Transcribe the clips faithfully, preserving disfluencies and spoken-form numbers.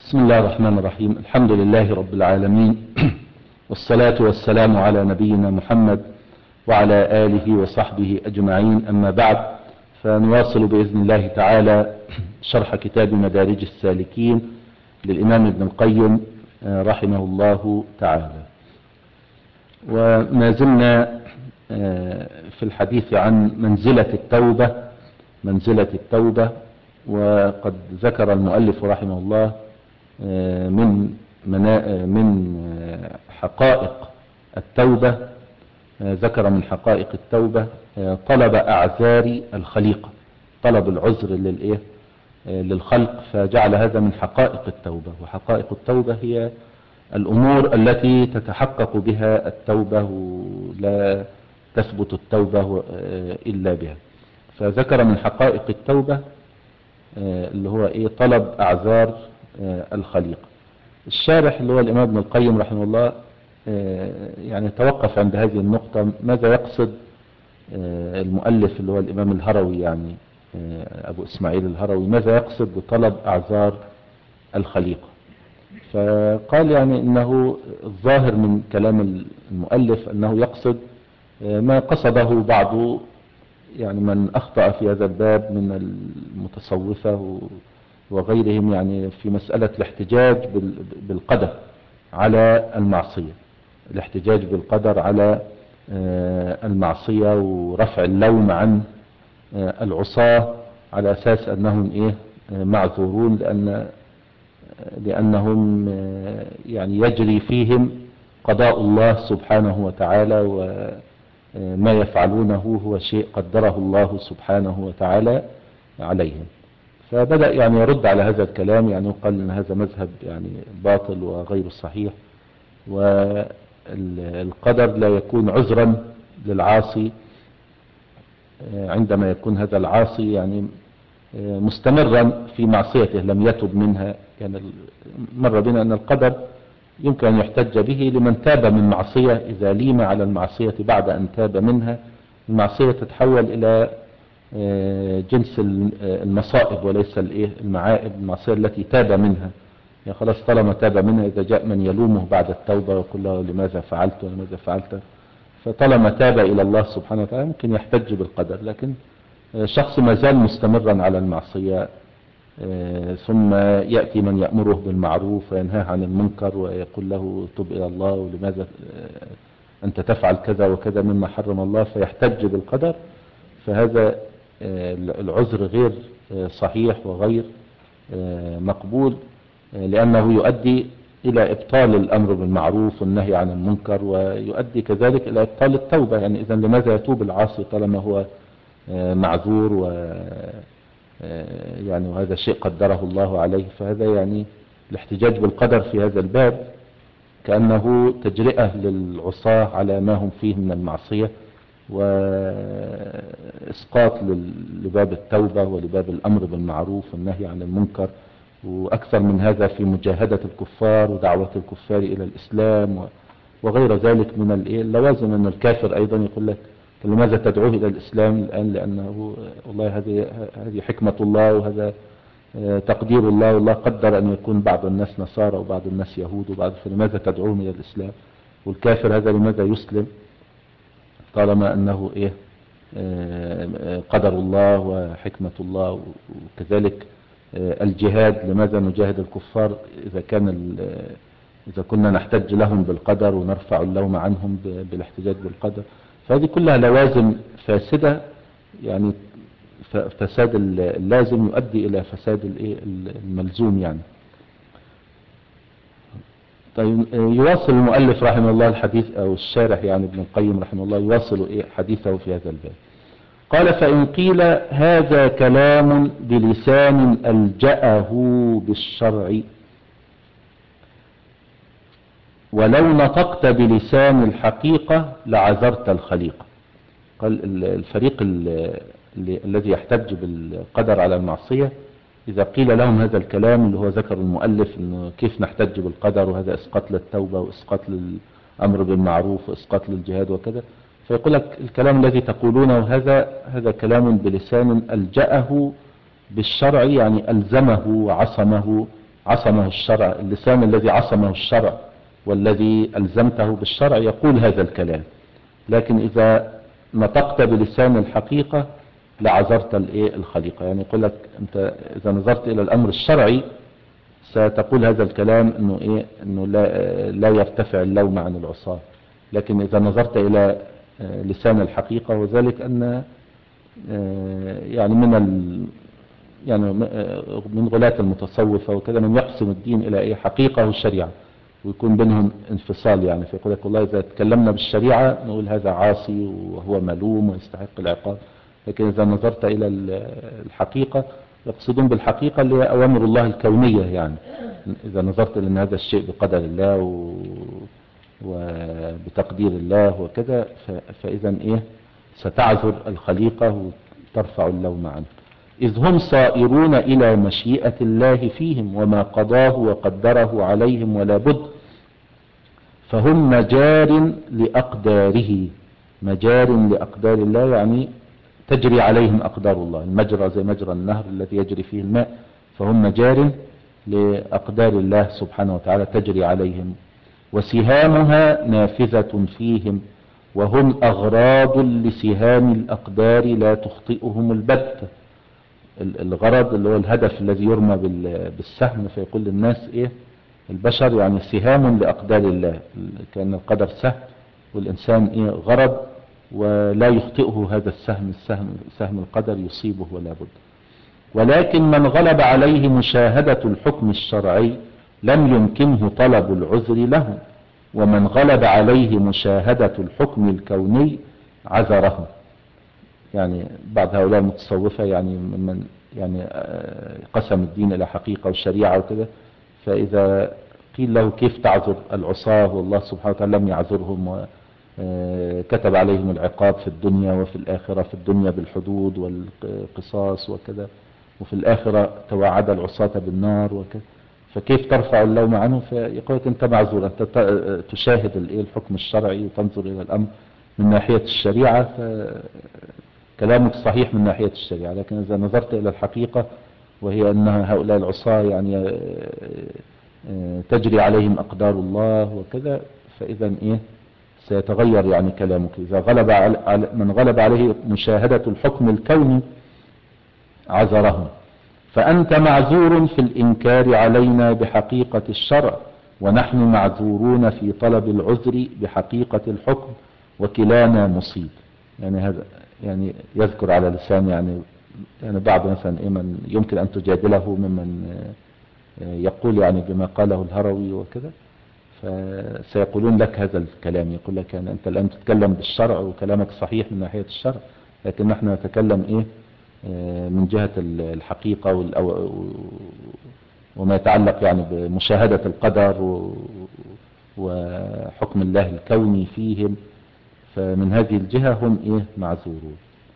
بسم الله الرحمن الرحيم. الحمد لله رب العالمين، والصلاة والسلام على نبينا محمد وعلى آله وصحبه أجمعين. أما بعد، فنواصل بإذن الله تعالى شرح كتاب مدارج السالكين للإمام ابن القيم رحمه الله تعالى. وما زلنا في الحديث عن منزلة التوبة منزلة التوبة وقد ذكر المؤلف رحمه الله من من حقائق التوبة ذكر من حقائق التوبة طلب أعذار الخليقة، طلب العذر للإيه للخلق، فجعل هذا من حقائق التوبة. وحقائق التوبة هي الأمور التي تتحقق بها التوبة ولا تثبت التوبة إلا بها. فذكر من حقائق التوبة اللي هو إيه طلب أعذار الخليقة. الشارح اللي هو الإمام ابن القيم رحمه الله يعني توقف عند هذه النقطة. ماذا يقصد المؤلف اللي هو الإمام الهروي، يعني أبو إسماعيل الهروي، ماذا يقصد بطلب أعذار الخليقة؟ فقال يعني إنه الظاهر من كلام المؤلف أنه يقصد ما قصده بعض يعني من أخطأ في هذا الباب من المتصوفة وغيرهم، يعني في مسألة الاحتجاج بالقدر على المعصية، الاحتجاج بالقدر على المعصية ورفع اللوم عن العصاة على أساس أنهم إيه معذورون، لأن لأنهم يعني يجري فيهم قضاء الله سبحانه وتعالى، وما يفعلونه هو شيء قدره الله سبحانه وتعالى عليهم. فبدأ يعني يرد على هذا الكلام، يعني وقال ان هذا مذهب يعني باطل وغير صحيح، والقدر لا يكون عذرا للعاصي عندما يكون هذا العاصي يعني مستمرا في معصيته لم يتب منها. يعني مر بنا ان القدر يمكن ان يحتج به لمن تاب من معصية، اذا ليم على المعصية بعد ان تاب منها المعصية تتحول الى جنس المصائب وليس الايه المعائب، المعصية التي تاب منها. يعني خلاص طالما تاب منها، اذا جاء من يلومه بعد التوبة ويقول له لماذا فعلت ولماذا فعلت، فطالما تاب الى الله سبحانه وتعالى ممكن يحتج بالقدر. لكن شخص ما زال مستمرا على المعصية ثم يأتي من يأمره بالمعروف وينهاه عن المنكر ويقول له تب الى الله ولماذا انت تفعل كذا وكذا مما حرم الله، فيحتج بالقدر، فهذا العذر غير صحيح وغير مقبول، لأنه يؤدي إلى إبطال الأمر بالمعروف والنهي عن المنكر، ويؤدي كذلك إلى إبطال التوبة. يعني إذن لماذا يتوب العاصي طالما هو معذور و يعني وهذا شيء قدره الله عليه؟ فهذا يعني الاحتجاج بالقدر في هذا الباب كأنه تجرئة للعصاة على ما هم فيه من المعصية، وإسقاط لباب التوبة ولباب الأمر بالمعروف والنهي عن المنكر، وأكثر من هذا في مجاهدة الكفار ودعوة الكفار إلى الإسلام وغير ذلك من اللوازم. أن الكافر أيضا يقول لك لماذا تدعوه إلى الإسلام الآن؟ لأنه والله هذه هذه حكمة الله وهذا تقدير الله، والله قدر أن يكون بعض الناس نصارى وبعض الناس يهود وبعض، فلماذا تدعوهم إلى الإسلام؟ والكافر هذا لماذا يسلم طالما أنه إيه قدر الله وحكمة الله؟ وكذلك الجهاد، لماذا نجاهد الكفار إذا كان إذا كنا نحتج لهم بالقدر ونرفع اللوم عنهم بالاحتجاج بالقدر؟ فهذه كلها لوازم فاسدة، يعني فساد اللازم يؤدي إلى فساد الملزوم يعني. طيب، يواصل المؤلف رحمه الله الحديث، أو الشارح يعني ابن القيم رحمه الله يواصل إيه حديثه في هذا الباب. قال: فإن قيل هذا كلام بلسان ألجأه بالشرع، ولو نطقت بلسان الحقيقة لعذرت الخليقة. قال الفريق الذي يحتج بالقدر على المعصية إذا قيل لهم هذا الكلام اللي هو ذكر المؤلف إنه كيف نحتج بالقدر وهذا إسقاط للتوبة وإسقاط للأمر بالمعروف وإسقاط للجهاد وكذا، فيقول لك الكلام الذي تقولونه هذا هذا كلام بلسان ألجأه بالشرع، يعني ألزمه وعصمه عصمه الشرع، اللسان الذي عصمه الشرع والذي ألزمته بالشرع يقول هذا الكلام. لكن إذا نطقت بلسان الحقيقة لعذرت الايه الخليقة. يعني يقول لك أنت إذا نظرت إلى الأمر الشرعي ستقول هذا الكلام إنه إيه إنه لا لا يرتفع اللوم عن العصاة. لكن إذا نظرت إلى لسان الحقيقة، وذلك أن يعني من ال يعني من غلاة المتصوفة وكذا من يقسم الدين إلى إيه حقيقة والشريعة، ويكون بينهم انفصال. يعني فيقول لك والله إذا تكلمنا بالشريعة نقول هذا عاصي وهو ملوم ويستحق العقاب، لكن إذا نظرت إلى الحقيقة يقصدون بالحقيقة اللي هي أوامر الله الكونية. يعني إذا نظرت إلى أن هذا الشيء بقدر الله و... وبتقدير الله وكذا، ف... فإذا إيه ستعذر الخليقة وترفع اللوم عنه، إذ هم صائرون إلى مشيئة الله فيهم وما قضاه وقدره عليهم ولا بد، فهم مجار لأقداره. مجار لأقدار الله يعني تجري عليهم أقدار الله، المجرى زي مجرى النهر الذي يجري فيه الماء، فهم مجار لأقدار الله سبحانه وتعالى تجري عليهم، وسهامها نافذة فيهم، وهم أغراض لسهام الأقدار لا تخطئهم البتة. الغرض اللي هو الهدف الذي يرمى بالسهم، فيقول للناس إيه البشر يعني سهام لأقدار الله، كأن القدر سهم والإنسان إيه غرض ولا يخطئه هذا السهم، السهم سهم القدر يصيبه ولا بد. ولكن من غلب عليه مشاهدة الحكم الشرعي لم يمكنه طلب العذر له، ومن غلب عليه مشاهدة الحكم الكوني عذره. يعني بعض هؤلاء المتصوفة يعني من يعني قسم الدين إلى حقيقة والشريعة وكذا، فإذا قيل له كيف تعذر العصاة والله سبحانه وتعالى لم يعذرهم وكتب عليهم العقاب في الدنيا وفي الآخرة، في الدنيا بالحدود والقصاص وكذا، وفي الآخرة توعد العصاة بالنار وكذا، فكيف ترفع اللوم عنه؟ فيقول أنت معذور، أنت تشاهد الحكم الشرعي وتنظر إلى الأمر من ناحية الشريعة، كلامك صحيح من ناحية الشريعة. لكن إذا نظرت إلى الحقيقة وهي أن هؤلاء العصاة يعني تجري عليهم أقدار الله وكذا، فإذا إيه سيتغير يعني كلامك. إذا غلب على من غلب عليه مشاهدة الحكم الكوني عذرهم، فأنت معذور في الإنكار علينا بحقيقة الشرع، ونحن معذورون في طلب العذر بحقيقة الحكم، وكلانا مصيب. يعني هذا يعني يذكر على لسان يعني يعني بعض مثلا إيه من يمكن أن تجادله ممن يقول يعني بما قاله الهروي وكذا، فسيقولون لك هذا الكلام، يقول لك يعني أنت الآن تتكلم بالشرع وكلامك صحيح من ناحية الشرع، لكن نحن نتكلم إيه من جهة الحقيقة وما يتعلق يعني بمشاهدة القدر وحكم الله الكوني فيهم، فمن هذه الجهة هم إيه معذورون.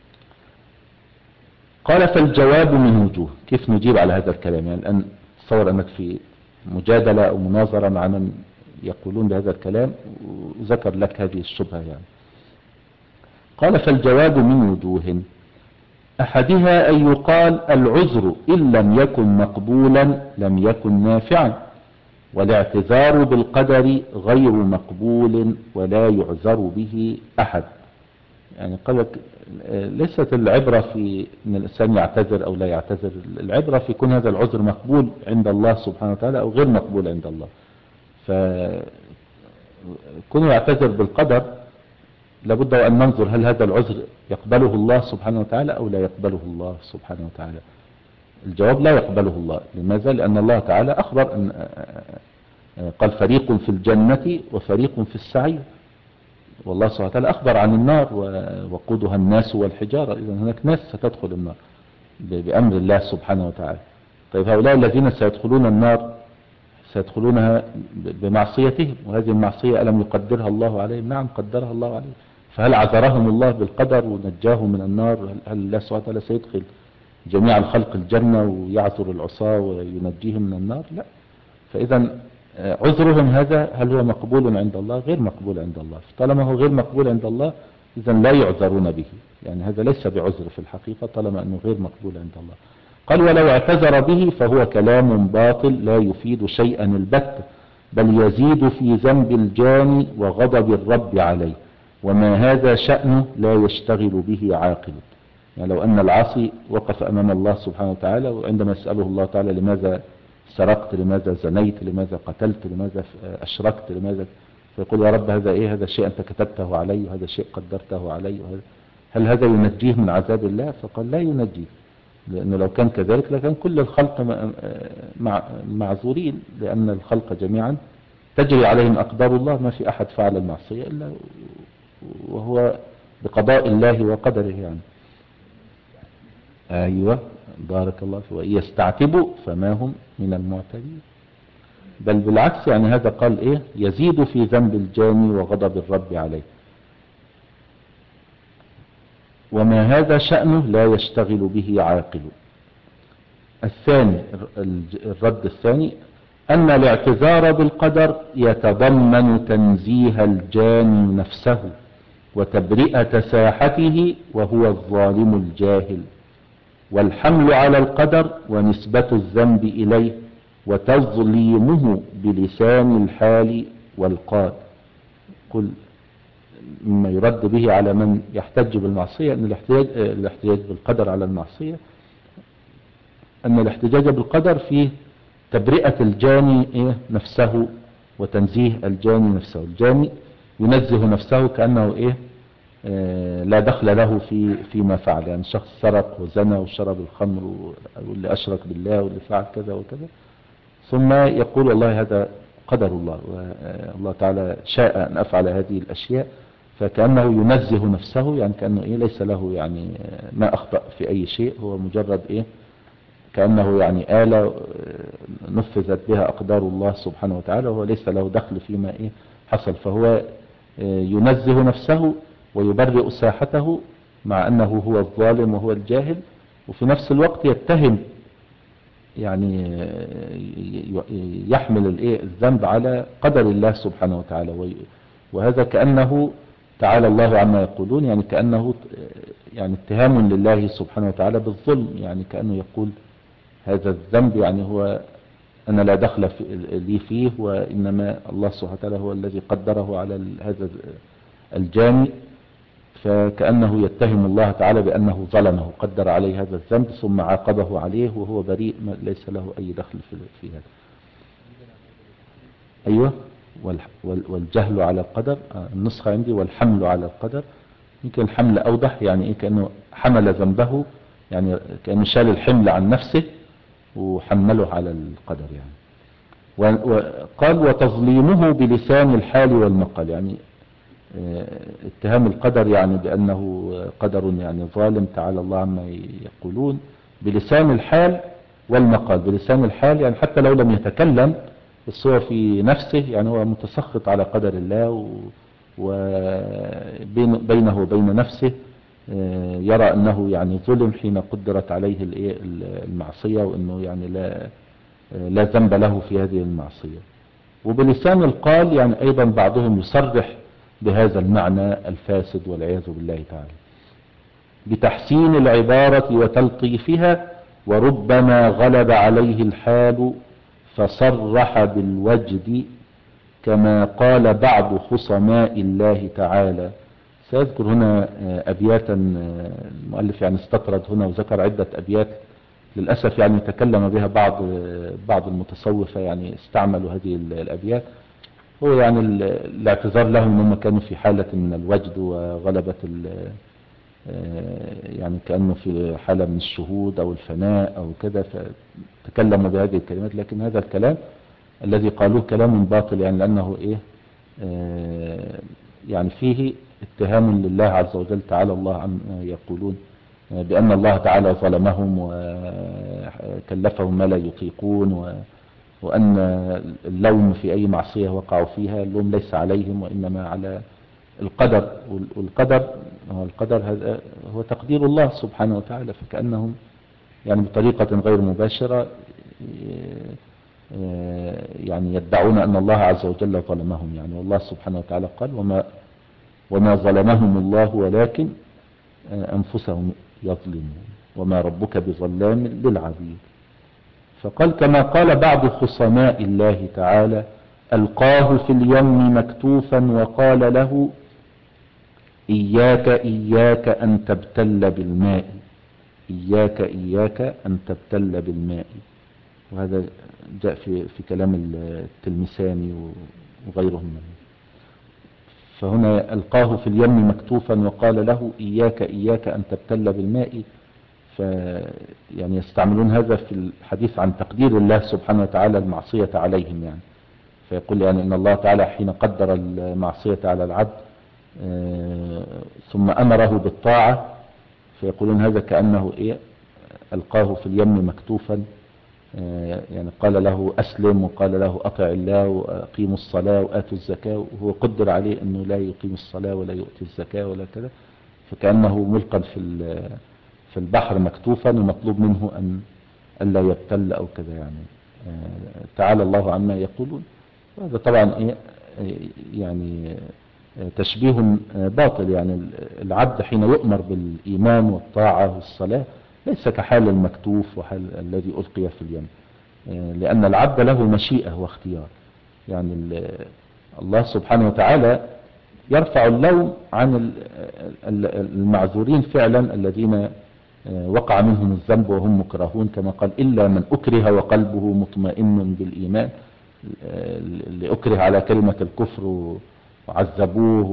قال فالجواب من وجوه. كيف نجيب على هذا الكلام؟ يعني الآن تصور أنك في مجادلة أو مناظرة مع من يقولون بهذا الكلام وذكر لك هذه الشبهة. يعني قال فالجواب من وجوه، أحدها أن يقال العذر إن لم يكن مقبولا لم يكن نافعا، والاعتذار بالقدر غير مقبول ولا يعذر به أحد. يعني قال لك ليست العبرة في أن الإنسان يعتذر أو لا يعتذر، العبرة في كون هذا العذر مقبول عند الله سبحانه وتعالى أو غير مقبول عند الله. فكونه يعتذر بالقدر لابد أن ننظر هل هذا العذر يقبله الله سبحانه وتعالى أو لا يقبله الله سبحانه وتعالى. الجواب لا يقبله الله. لماذا؟ لأن الله تعالى أخبر أن قال فريق في الجنة وفريق في السعير، والله سبحانه وتعالى أخبر عن النار وقودها الناس والحجارة، إذن هناك ناس ستدخل النار بأمر الله سبحانه وتعالى. طيب هؤلاء الذين سيدخلون النار سيدخلونها بمعصيتهم، وهذه المعصية ألم يقدرها الله عليهم؟ نعم قدرها الله عليهم. فهل عذرهم الله بالقدر ونجاهم من النار؟ هل الله سبحانه وتعالى سيدخل جميع الخلق الجنة ويعذر العصاة وينجيهم من النار؟ لا. فإذا عذرهم هذا هل هو مقبول عند الله؟ غير مقبول عند الله. طالما هو غير مقبول عند الله إذن لا يعذرون به، يعني هذا ليس بعذر في الحقيقة طالما أنه غير مقبول عند الله. قال ولو اعتذر به فهو كلام باطل لا يفيد شيئا البتة، بل يزيد في ذنب الجاني وغضب الرب عليه، وما هذا شأنه لا يشتغل به عاقل. يعني لو أن العاصي وقف أمام الله سبحانه وتعالى، وعندما يسأله الله تعالى لماذا سرقت، لماذا زنيت، لماذا قتلت، لماذا أشركت، لماذا، فيقول يا رب هذا إيه، هذا شيء أنت كتبته علي، وهذا شيء قدرته علي، وهذا هل هذا ينجيه من عذاب الله؟ فقال لا ينجيه، لأنه لو كان كذلك لكان كل الخلق مع معذورين، لأن الخلق جميعا تجري عليهم أقدار الله، ما في أحد فعل المعصية إلا وهو بقضاء الله وقدره يعني. أيوة بارك الله فيه، وإن يستعتبوا فما هم من المعتدين، بل بالعكس يعني هذا قال إيه يزيد في ذنب الجاني وغضب الرب عليه، وما هذا شأنه لا يشتغل به عاقل. الثاني الرد الثاني أن الاعتذار بالقدر يتضمن تنزيه الجاني نفسه وتبرئة ساحته وهو الظالم الجاهل، والحمل على القدر ونسبة الذنب إليه وتظليمه بلسان الحال والقال. قل مما يرد به على من يحتج بالمعصية أن الاحتجاج, الاحتجاج بالقدر على المعصية، أن الاحتجاج بالقدر فيه تبرئة الجاني إيه نفسه وتنزيه الجاني نفسه. الجاني ينزه نفسه كأنه إيه آه لا دخل له في فيما فعل، يعني شخص سرق وزنى وشرب الخمر واللي أشرك بالله واللي فعل كذا وكذا، ثم يقول والله هذا قدر الله والله تعالى شاء أن أفعل هذه الأشياء، فكأنه ينزه نفسه، يعني كأنه إيه ليس له يعني ما أخطأ في أي شيء، هو مجرد إيه كأنه يعني آلة نفذت بها أقدار الله سبحانه وتعالى، وهو ليس له دخل فيما إيه حصل، فهو ينزه نفسه ويبرئ ساحته مع أنه هو الظالم وهو الجاهل، وفي نفس الوقت يتهم يعني يحمل الايه الذنب على قدر الله سبحانه وتعالى، وهذا كأنه تعالى الله عما يقولون، يعني كأنه يعني اتهام لله سبحانه وتعالى بالظلم، يعني كأنه يقول هذا الذنب يعني هو أنا لا دخل في لي فيه، وإنما الله سبحانه وتعالى هو الذي قدره على هذا الجاني، فكأنه يتهم الله تعالى بأنه ظلمه قدر عليه هذا الذنب ثم عاقبه عليه وهو بريء ليس له أي دخل في هذا. أيوة والجهل على القدر، النسخة عندي والحمل على القدر، يمكن الحمل أوضح، يعني إيه كأنه حمل ذنبه، يعني كأنه شال الحمل عن نفسه وحمله على القدر يعني. وقال وتظليمه بلسان الحال والمقال، يعني اتهام القدر يعني بأنه قدر يعني ظالم تعالى الله عما يقولون بلسان الحال والمقال. بلسان الحال يعني حتى لو لم يتكلم بس هو في نفسه يعني هو متسخط على قدر الله، وبينه وبين نفسه يرى أنه يعني ظلم حين قدرت عليه المعصية، وأنه يعني لا لا ذنب له في هذه المعصية. وبلسان القال يعني أيضا بعضهم يصرح بهذا المعنى الفاسد والعياذ بالله تعالى بتحسين العبارة وتلطيفها، وربما غلب عليه الحال فصرح بالوجد كما قال بعض خصماء الله تعالى. سيذكر هنا أبياتا، المؤلف يعني استطرد هنا وذكر عدة أبيات للأسف يعني تكلم بها بعض بعض المتصوفة، يعني استعملوا هذه الأبيات، هو يعني الاعتذار لهم أنهم كانوا في حالة من الوجد وغلبة يعني كأنه في حالة من الشهود أو الفناء أو كذا، فتكلموا بهذه الكلمات، لكن هذا الكلام الذي قالوه كلام باطل، يعني لأنه إيه يعني فيه اتهام لله عز وجل تعالى الله عما يقولون بأن الله تعالى ظلمهم وكلفهم ما لا يطيقون، وأن اللوم في أي معصية وقعوا فيها اللوم ليس عليهم وإنما على القدر، والقدر هو القدر هذا هو تقدير الله سبحانه وتعالى، فكأنهم يعني بطريقة غير مباشرة يعني يدعون أن الله عز وجل ظلمهم، يعني والله سبحانه وتعالى قال وما وما ظلمهم الله ولكن أنفسهم يظلمون. وما ربك بظلام للعبيد. فقال كما قال بعض خصماء الله تعالى: ألقاه في اليم مكتوفا وقال له: إياك إياك أن تبتل بالماء، إياك إياك أن تبتل بالماء. وهذا جاء في, في كلام التلمساني وغيرهم منه. فهنا ألقاه في اليم مكتوفا وقال له: إياك إياك أن تبتل بالماء. ف يعني يستعملون هذا في الحديث عن تقدير الله سبحانه وتعالى المعصية عليهم، يعني فيقول يعني إن الله تعالى حين قدر المعصية على العبد ثم أمره بالطاعة، فيقولون هذا كأنه إيه ألقاه في اليم مكتوفا، يعني قال له أسلم وقال له أطع الله وأقيموا الصلاة وآتوا الزكاة، وهو قدر عليه أنه لا يقيم الصلاة ولا يؤتي الزكاة ولا كذا، فكأنه ملقا في في البحر مكتوفا ومطلوب منه أن ألا يبتل أو كذا. يعني تعالى الله عما يقولون. هذا طبعا إيه يعني تشبيه باطل. يعني العبد حين يؤمر بالإيمان والطاعة والصلاة ليس كحال المكتوف وحال الذي ألقي في اليم، لأن العبد له مشيئة واختيار. يعني الله سبحانه وتعالى يرفع اللوم عن المعذورين فعلا الذين وقع منهم الذنب وهم مكرهون، كما قال: إلا من أكره وقلبه مطمئن بالإيمان. اللي أكره على كلمة الكفر وعذبوه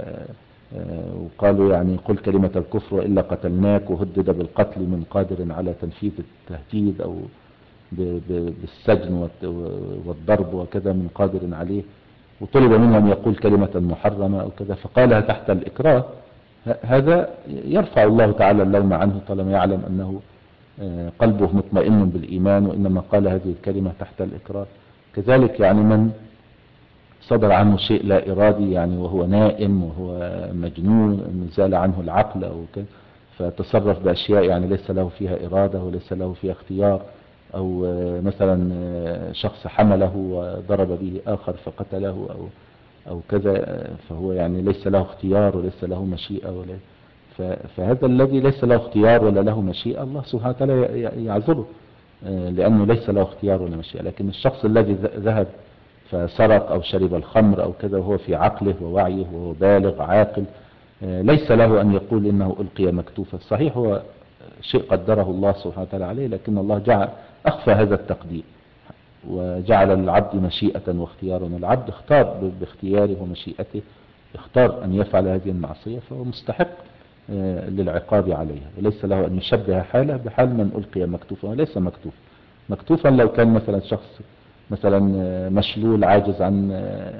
وقالوا يعني قل كلمة الكفر وإلا قتلناك، وهدد بالقتل من قادر على تنفيذ التهديد أو بالسجن والضرب وكذا من قادر عليه، وطلب منه أن يقول كلمة محرمة أو كذا فقالها تحت الإكراه. هذا يرفع الله تعالى اللوم عنه طالما يعلم أنه قلبه مطمئن بالإيمان، وإنما قال هذه الكلمة تحت الإكراه. كذلك يعني من صدر عنه شيء لا إرادي، يعني وهو نائم وهو مجنون زال عنه العقل أو كذا، فتصرف بأشياء يعني ليس له فيها إرادة وليس له فيها اختيار، أو مثلا شخص حمله وضرب به آخر فقتله أو أو كذا، فهو يعني ليس له اختيار وليس له مشيئة ولا. فهذا الذي ليس له اختيار ولا له مشيئة الله سبحانه وتعالى يعذره لأنه ليس له اختيار ولا مشيئة. لكن الشخص الذي ذهب فسرق أو شرب الخمر أو كذا وهو في عقله ووعيه وهو بالغ عاقل، ليس له أن يقول إنه ألقي مكتوفا. صحيح هو شيء قدره الله سبحانه وتعالى عليه، لكن الله جعل أخفى هذا التقدير وجعل للعبد مشيئة واختيارا. العبد اختار باختياره ومشيئته، اختار أن يفعل هذه المعصية، فهو مستحق للعقاب عليها، وليس له أن يشبه حاله بحال من ألقي مكتوفا. وليس مكتوف مكتوفا لو كان مثلا شخص مثلا مشلول عاجز عن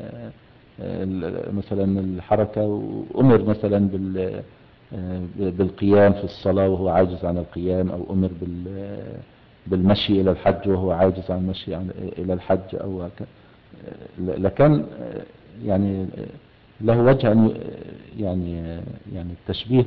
مثلا الحركة، وأمر مثلا بالقيام في الصلاة وهو عاجز عن القيام، أو أمر بالمشي إلى الحج وهو عاجز عن المشي إلى الحج، أو لكان يعني له وجه أن يعني يعني التشبيه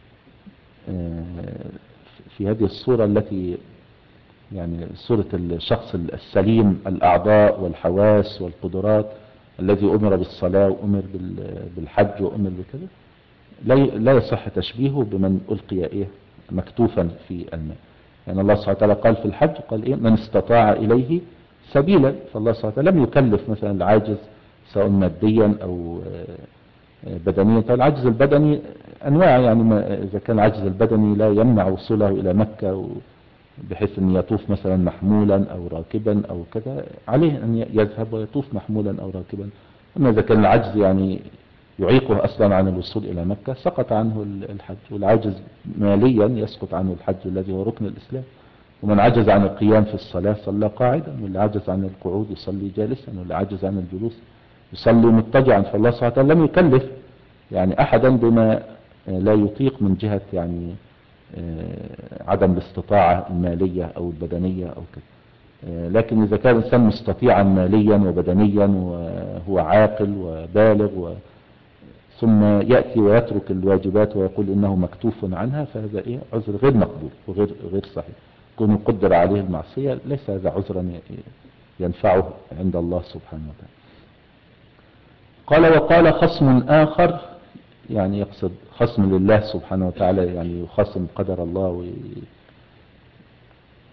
في هذه الصورة التي يعني صورة الشخص السليم الأعضاء والحواس والقدرات الذي أمر بالصلاة وأمر بالحج وأمر بكذا، لا يصح تشبيهه بمن ألقي إيه مكتوفا في الماء. يعني الله سبحانه وتعالى قال في الحج قال إيه من استطاع إليه سبيلا. فالله سبحانه وتعالى لم يكلف مثلا العاجز سواء ماديا أو بدنيا. فالعجز البدني أنواع، يعني ما إذا كان العجز البدني لا يمنع وصوله إلى مكة بحيث أن يطوف مثلا محمولا أو راكبا أو كذا، عليه أن يذهب ويطوف محمولا أو راكبا. أما إذا كان العجز يعني يعيقه أصلا عن الوصول إلى مكة سقط عنه الحج. والعاجز ماليا يسقط عنه الحج الذي هو ركن الإسلام. ومن عجز عن القيام في الصلاة صلى قاعدا، واللي عجز عن القعود يصلي جالسا، واللي عجز عن الجلوس يصلي مضطجعا. فالله سبحانه وتعالى لم يكلف يعني أحدا بما لا يطيق من جهة يعني عدم الاستطاعة المالية أو البدنية أو كده. لكن إذا كان الإنسان مستطيعا ماليا وبدنيا وهو عاقل وبالغ و ثم يأتي ويترك الواجبات ويقول إنه مكتوف عنها، فهذا إيه عذر غير مقبول وغير غير صحيح. كونه قدر عليه المعصية ليس هذا عذرا ينفعه عند الله سبحانه وتعالى. قال وقال خصم آخر، يعني يقصد خصم لله سبحانه وتعالى، يعني يخصم قدر الله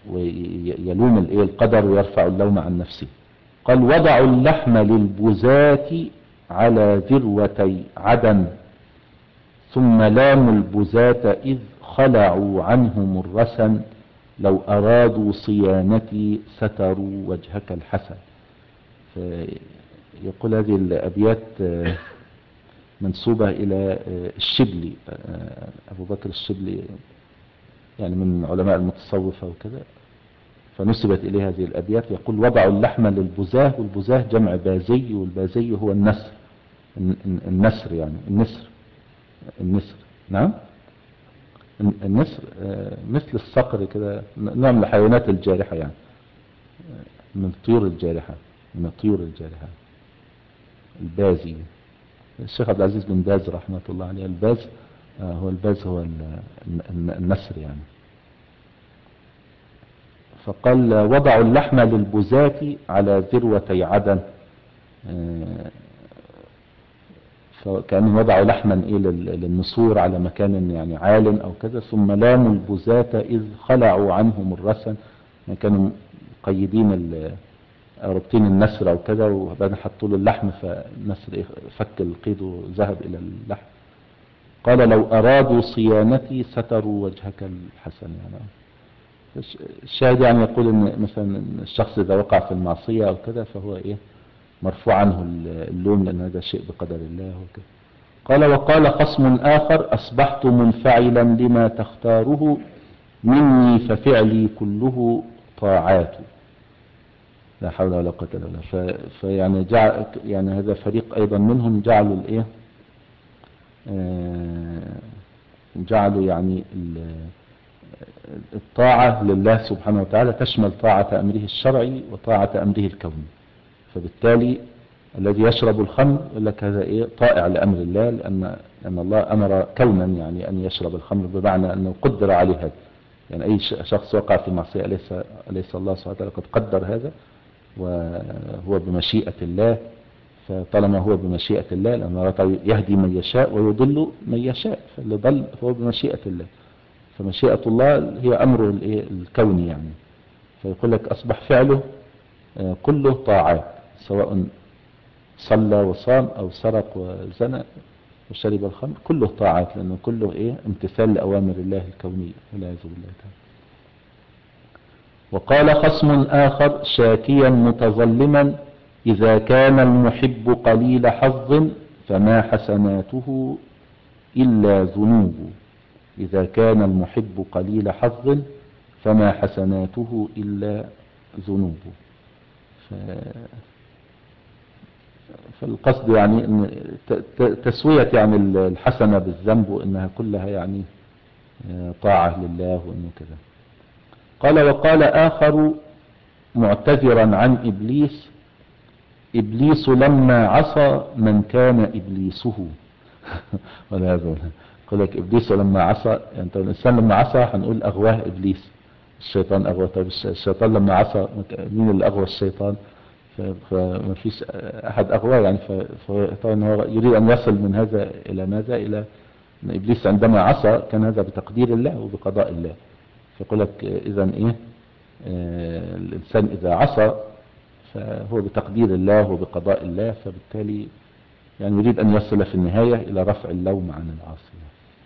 ويلوم الايه القدر ويرفع اللوم عن نفسه. قال وضعوا اللحم للبزاة على ذروتي عدن ثم لاموا البزاة إذ خلعوا عنهم الرسن لو أرادوا صيانتي ستروا وجهك الحسن. يقول هذه الأبيات منسوبة إلى الشبلي، أبو بكر الشبلي يعني من علماء المتصوفة وكذا، فنسبت إليه هذه الأبيات. يقول وضعوا اللحم للبزاه، والبزاه جمع بازي، والبازي هو النسر، النسر يعني النسر النسر نعم النسر مثل الصقر كده، نوع من الحيوانات الجارحة يعني، من الطيور الجارحة، من الطيور الجارحة البازي. الشيخ عبد العزيز بن باز رحمة الله عليه الباز هو الباز هو النسر يعني. فقال وضعوا اللحم للبزاة على ذروتي عدن، فكأنهم وضعوا لحما إيه للنسور على مكان يعني عال أو كذا، ثم لاموا البزاة إذ خلعوا عنهم الرسن، يعني كانوا قيدين رابطين النسر أو كذا، وبعدين حطوا له اللحم فالنسر فك القيد وذهب إلى اللحم. قال لو أرادوا صيانتي ستروا وجهك الحسن. يعني الشاهد يعني يقول ان مثلا الشخص اذا وقع في المعصية او كذا فهو ايه مرفوع عنه اللوم، لان هذا شيء بقدر الله وكذا. قال وقال خصم اخر اصبحت منفعلا لما تختاره مني ففعلي كله طاعات. لا حول ولا قوة الا بالله. فيعني جعل يعني هذا فريق ايضا منهم جعلوا الايه آه جعلوا يعني الطاعة لله سبحانه وتعالى تشمل طاعة أمره الشرعي وطاعة أمره الكوني. فبالتالي الذي يشرب الخمر يقول لك هذا إيه طائع لأمر الله، لأن, لأن الله أمر كونا يعني أن يشرب الخمر، بمعنى أنه قدر عليه هذا. يعني أي شخص وقع في معصية أليس, أليس الله سبحانه وتعالى قد قدر هذا، وهو بمشيئة الله. فطالما هو بمشيئة الله، لأن الله يهدي من يشاء ويضل من يشاء، فاللي ضل هو بمشيئة الله، فمشيئة الله هي أمره الكوني يعني. فيقول لك أصبح فعله كله طاعات، سواء صلى وصام أو سرق وزنى وشرب الخمر، كله طاعات، لأنه كله إيه امتثال لأوامر الله الكونية والعياذ بالله تعالى. وقال خصم آخر شاكيا متظلما إذا كان المحب قليل حظ فما حسناته إلا ذنوب. إذا كان المحب قليل حظ فما حسناته إلا ذنوب. ف... فالقصد يعني إن تسوية يعني الحسنة بالذنب، وإنها كلها يعني طاعة لله وإنه كذا. قال وقال آخر معتذرا عن إبليس إبليس لما عصى من كان إبليسه. والعياذ بالله. يقول لك إبليس لما عصى، يعني الإنسان لما عصى هنقول أغواه إبليس، الشيطان أغوى. طيب الشيطان لما عصى مين اللي أغوى الشيطان؟ فما فيش أحد أغواه يعني. فطبعا هو يريد أن يصل من هذا إلى ماذا؟ إلى أن إبليس عندما عصى كان هذا بتقدير الله وبقضاء الله. فيقول لك إذن إيه آه الإنسان إذا عصى فهو بتقدير الله وبقضاء الله، فبالتالي يعني يريد أن يصل في النهاية إلى رفع اللوم عن العاصي.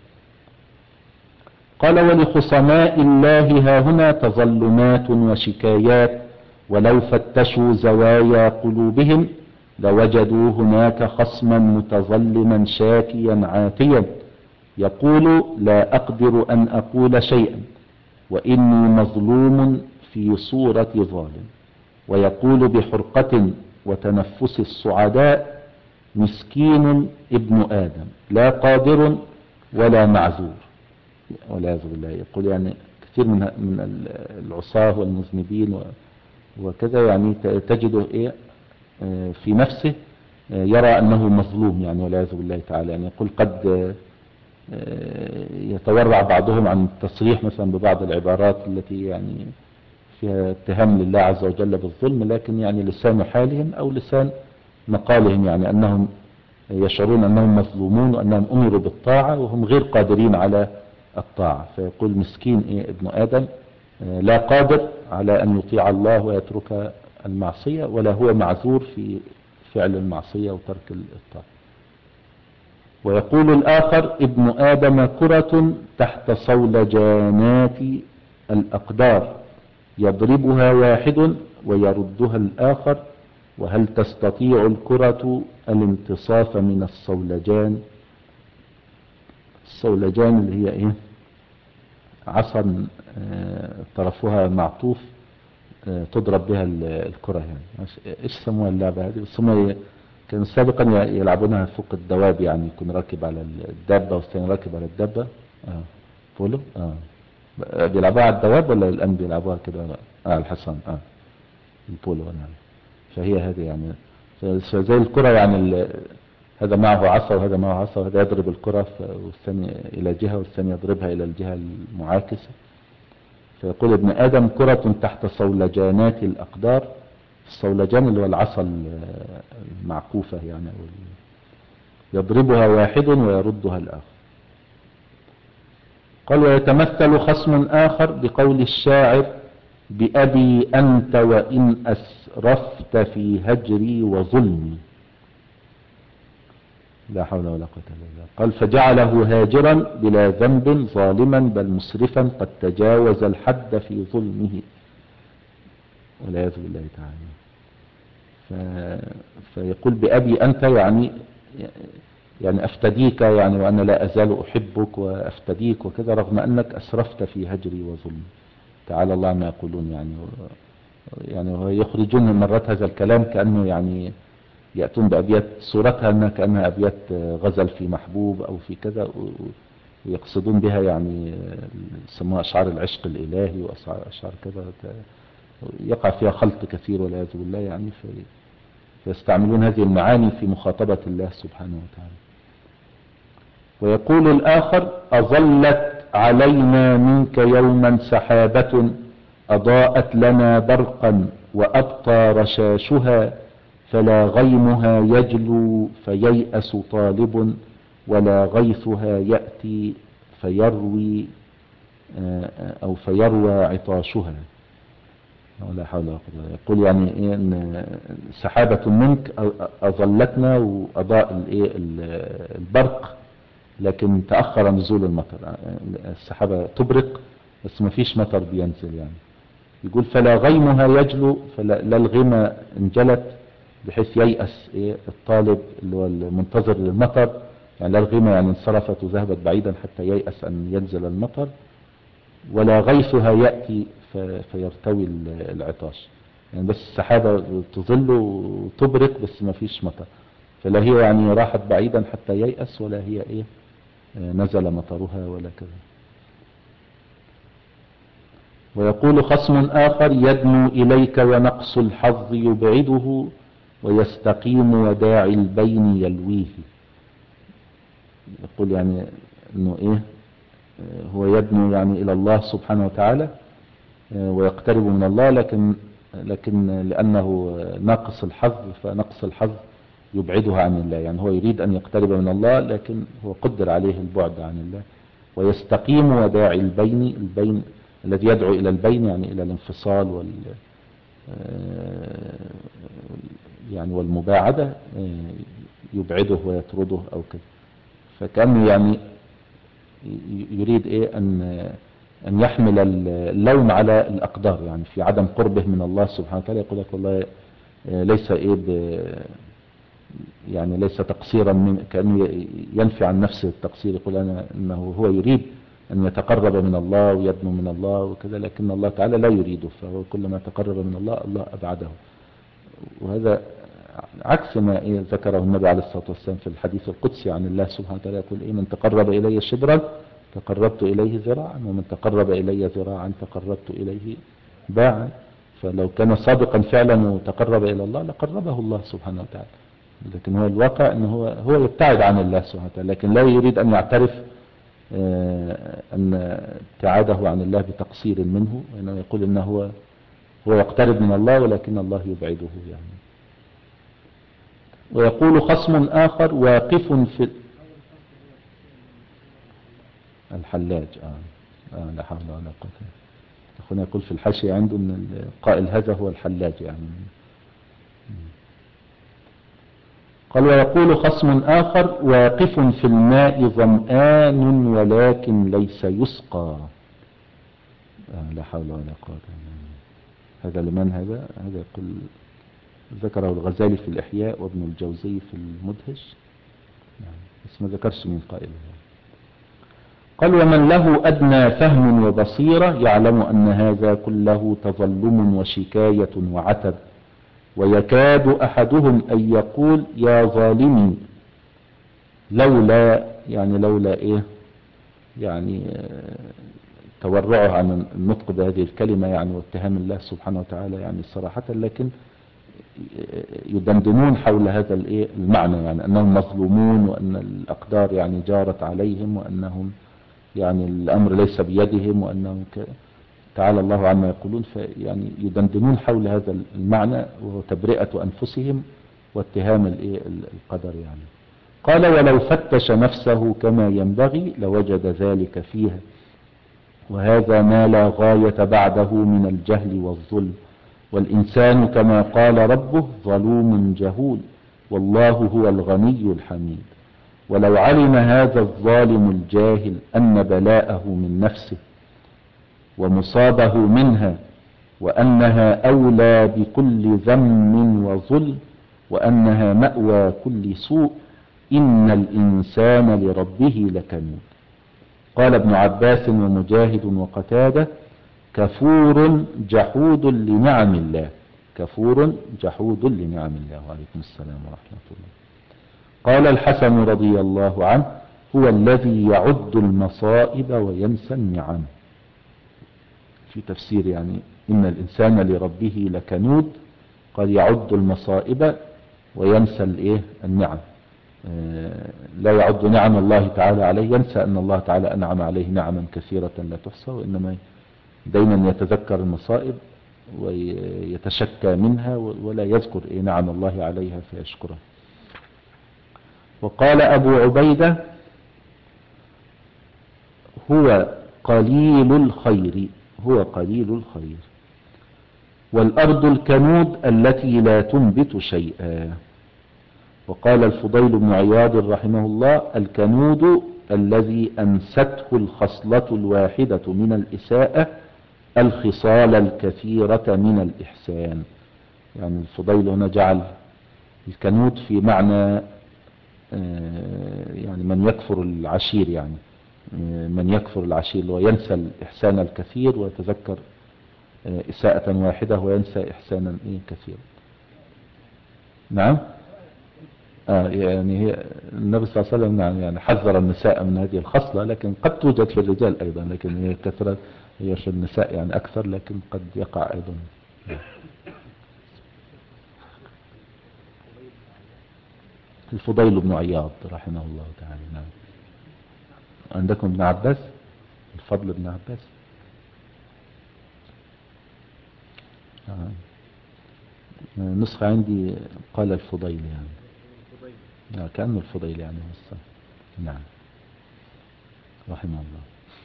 قال ولخصماء الله هاهنا تظلمات وشكايات، ولو فتشوا زوايا قلوبهم لوجدوا هناك خصما متظلما شاكيا عاتيا يقول لا أقدر أن أقول شيئا وإني مظلوم في صورة ظالم، ويقول بحرقة وتنفس الصعداء مسكين ابن آدم لا قادر ولا معذور. والعياذ بالله. يقول يعني كثير من من العصاة والمذنبين وكذا يعني تجده ايه في نفسه يرى انه مظلوم يعني، والعياذ بالله تعالى. يعني يقول قد يتورع بعضهم عن التصريح مثلا ببعض العبارات التي يعني فيها اتهام لله عز وجل بالظلم، لكن يعني لسان حالهم او لسان مقالهم يعني انهم يشعرون انهم مظلومون وانهم امروا بالطاعة وهم غير قادرين على الطاعة. فيقول مسكين ايه ابن ادم لا قادر على أن يطيع الله ويترك المعصية، ولا هو معذور في فعل المعصية وترك الطاعة. ويقول الآخر ابن آدم كرة تحت صولجانات الأقدار يضربها واحد ويردها الآخر، وهل تستطيع الكرة الانتصاف من الصولجان؟ الصولجان اللي هي ايه؟ عصا طرفها معطوف تضرب بها الكرة يعني. ايش سموها اللعبة هذه؟ سموها كان سابقا يلعبونها فوق الدواب، يعني يكون راكب على الدابة والثاني راكب على الدابة. اه بولو. اه بيلعبوها على الدواب ولا الان بيلعبوها كده؟ اه الحصان. اه البولو. نعم. فهي هذه يعني زي الكرة يعني، هذا معه عصا وهذا معه عصا، وهذا يضرب الكرة والثاني إلى جهة والثاني يضربها إلى الجهة المعاكسة. فيقول ابن آدم كرة تحت صولجانات الأقدار. الصولجان اللي هو العصا المعكوفة يعني، يضربها واحد ويردها الآخر. قال ويتمثل خصم آخر بقول الشاعر بأبي أنت وإن أسرفت في هجري وظلمي. لا حول ولا قوة إلا بالله. قال فجعله هاجرا بلا ذنب ظالما بل مسرفا قد تجاوز الحد في ظلمه والعياذ بالله تعالى. ف... فيقول بأبي أنت يعني يعني أفتديك يعني، وأنا لا أزال أحبك وأفتديك وكذا، رغم أنك أسرفت في هجري وظلمي. تعالى الله ما يقولون يعني. يعني يخرجون مرات هذا الكلام كأنه يعني يأتون بأبيات صورتها أنها كأنها أبيات غزل في محبوب أو في كذا، ويقصدون بها يعني يسموها أشعار العشق الإلهي وأشعار كذا، يقع فيها خلط كثير والعياذ بالله يعني. فيستعملون هذه المعاني في مخاطبة الله سبحانه وتعالى. ويقول الآخر أظلت علينا منك يوما سحابة أضاءت لنا برقا وأبطى رشاشها، فلا غيمها يجلو فييأس طالب ولا غيثها يأتي فيروي أو فيروى عطاشها. ولا حول ولا قوة. يقول يعني إيه إن سحابة منك أظلتنا وأضاء الإيه البرق، لكن تأخر نزول المطر. السحابة تبرق بس ما فيش مطر بينزل يعني. يقول فلا غيمها يجلو، فلا الغيمة انجلت بحيث ييأس إيه الطالب اللي هو المنتظر للمطر يعني. لا الغيمة يعني انصرفت وذهبت بعيدا حتى ييأس أن ينزل المطر، ولا غيثها يأتي فيرتوي العطاش يعني. بس السحابة تظل وتبرق بس ما فيش مطر، فلا هي يعني راحت بعيدا حتى ييأس، ولا هي إيه نزل مطرها ولا كذا. ويقول خصم آخر يدنو إليك ونقص الحظ يبعده ويستقيم وداعي البين يلويه. يقول يعني انه ايه هو يدنو يعني الى الله سبحانه وتعالى ويقترب من الله، لكن لكن لانه ناقص الحظ، فنقص الحظ يبعده عن الله يعني. هو يريد ان يقترب من الله لكن هو قدر عليه البعد عن الله. ويستقيم وداعي البين، البين الذي يدعو الى البين يعني الى الانفصال وال يعني والمباعدة يبعده ويطرده او كده. فكأنه يعني يريد ايه ان ان يحمل اللوم على الاقدار يعني في عدم قربه من الله سبحانه وتعالى. يقول لك والله ليس ايه يعني ليس تقصيرا من، كأنه ينفي عن نفسه التقصير. يقول انا انه هو يريد ان يتقرب من الله ويدنو من الله وكذا، لكن الله تعالى لا يريده، فهو كلما تقرب من الله الله ابعده. وهذا عكس ما إيه ذكره النبي عليه الصلاة والسلام في الحديث القدسي عن الله سبحانه وتعالى. يقول إيه من تقرب إلي شبرا تقربت إليه ذراعا، ومن تقرب إلي ذراعا تقربت إليه باعا. فلو كان صادقا فعلا وتقرب إلى الله لقربه الله سبحانه وتعالى، لكن هو الواقع أنه هو, هو يبتعد عن الله سبحانه وتعالى، لكن لا يريد أن يعترف أن ابتعاده عن الله بتقصير منه، وإنه يقول أنه هو, هو يقترب من الله ولكن الله يبعده يعني. ويقول خصم آخر واقف في الحلاج. آه. آه لا حول ولا قوة. أخونا يقول في الحاشية عنده أن القائل هذا هو الحلاج يعني. قال ويقول خصم آخر واقف في الماء ظمآن ولكن ليس يسقى. لا حول ولا قوة إلا بالله. هذا لمن هذا؟ هذا يقول ذكره الغزالي في الإحياء وابن الجوزي في المدهش، بس ما ذكرش من قائله. قال ومن له أدنى فهم وبصيرة يعلم أن هذا كله تظلم وشكاية وعتب، ويكاد أحدهم أن يقول يا ظالمي لولا يعني لولا إيه يعني تورعه عن النطق بهذه الكلمة يعني واتهام الله سبحانه وتعالى يعني صراحة، لكن يدندنون حول هذا الايه المعنى يعني أنهم مظلومون وأن الأقدار يعني جارت عليهم وأنهم يعني الأمر ليس بيدهم وأنهم ك... تعالى الله عما يقولون، فيعني يدندنون حول هذا المعنى وهو تبرئة أنفسهم واتهام الايه القدر يعني. قال ولو فتش نفسه كما ينبغي لوجد ذلك فيها، وهذا ما لا غاية بعده من الجهل والظلم، والإنسان كما قال ربه ظلوم جهول والله هو الغني الحميد. ولو علم هذا الظالم الجاهل أن بلاءه من نفسه ومصابه منها وأنها أولى بكل ذم وظلم وأنها مأوى كل سوء إن الإنسان لربه لكنود. قال ابن عباس ومجاهد وقتادة كفور جحود لنعم الله، كفور جحود لنعم الله. وعليكم السلام ورحمة الله. قال الحسن رضي الله عنه هو الذي يعد المصائب وينسى النعم. في تفسير يعني إن الإنسان لربه لكنود قد يعد المصائب وينسى الايه النعم، لا يعد نعم الله تعالى عليه، ينسى أن الله تعالى أنعم عليه نعما كثيرة لا تحصى، وإنما دائما يتذكر المصائب ويتشكى منها ولا يذكر إيه نعم الله عليها فيشكرها. وقال أبو عبيدة هو قليل الخير، هو قليل الخير، والأرض الكنود التي لا تنبت شيئا. وقال الفضيل بن عياض رحمه الله الكنود الذي أنسته الخصلة الواحدة من الإساءة الخصال الكثيرة من الإحسان. يعني الفضيل هنا جعل الكنود في معنى يعني من يكفر العشير، يعني من يكفر العشير وينسى الإحسان الكثير ويتذكر إساءة واحدة وينسى إحسانا كثيرا. نعم آه يعني هي النبي صلى الله عليه وسلم نعم يعني حذر النساء من هذه الخصلة، لكن قد توجد في الرجال أيضا، لكن هي كثرة هي في النساء يعني أكثر، لكن قد يقع أيضا. الفضيل بن عياض رحمه الله تعالى. نعم. عندكم ابن عباس الفضل بن عباس آه. نسخة عندي قال الفضيل يعني آه كأنه الفضيل يعني هو. نعم رحمه الله.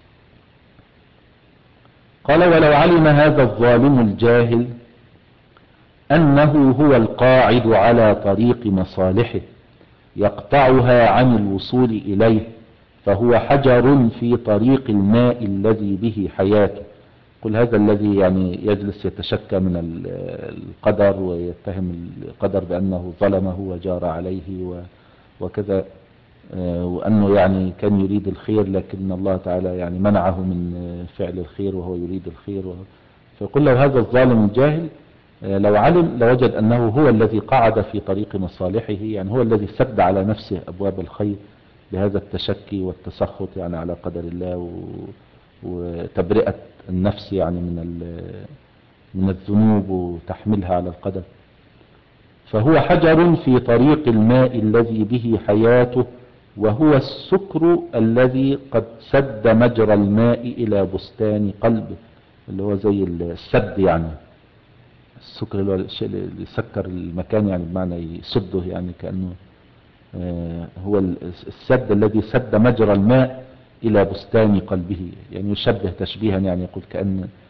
قال ولو علم هذا الظالم الجاهل أنه هو القاعد على طريق مصالحه يقطعها عن الوصول إليه فهو حجر في طريق الماء الذي به حياته. قل هذا الذي يعني يجلس يتشكى من القدر ويتهم القدر بأنه ظلمه وجار عليه وكذا، وأنه يعني كان يريد الخير لكن الله تعالى يعني منعه من فعل الخير وهو يريد الخير. فيقول له هذا الظالم الجاهل لو علم لوجد أنه هو الذي قعد في طريق مصالحه، يعني هو الذي سد على نفسه أبواب الخير بهذا التشكي والتسخط يعني على قدر الله وتبرئة النفس يعني من من الذنوب وتحملها على القدر. فهو حجر في طريق الماء الذي به حياته وهو السكر الذي قد سد مجرى الماء إلى بستان قلبه، اللي هو زي السد يعني السكر اللي هو الشيء اللي يسكر المكان يعني بمعنى يسده، يعني كأنه هو السد الذي سد مجرى الماء إلى بستان قلبه، يعني يشبه تشبيها يعني يقول كأن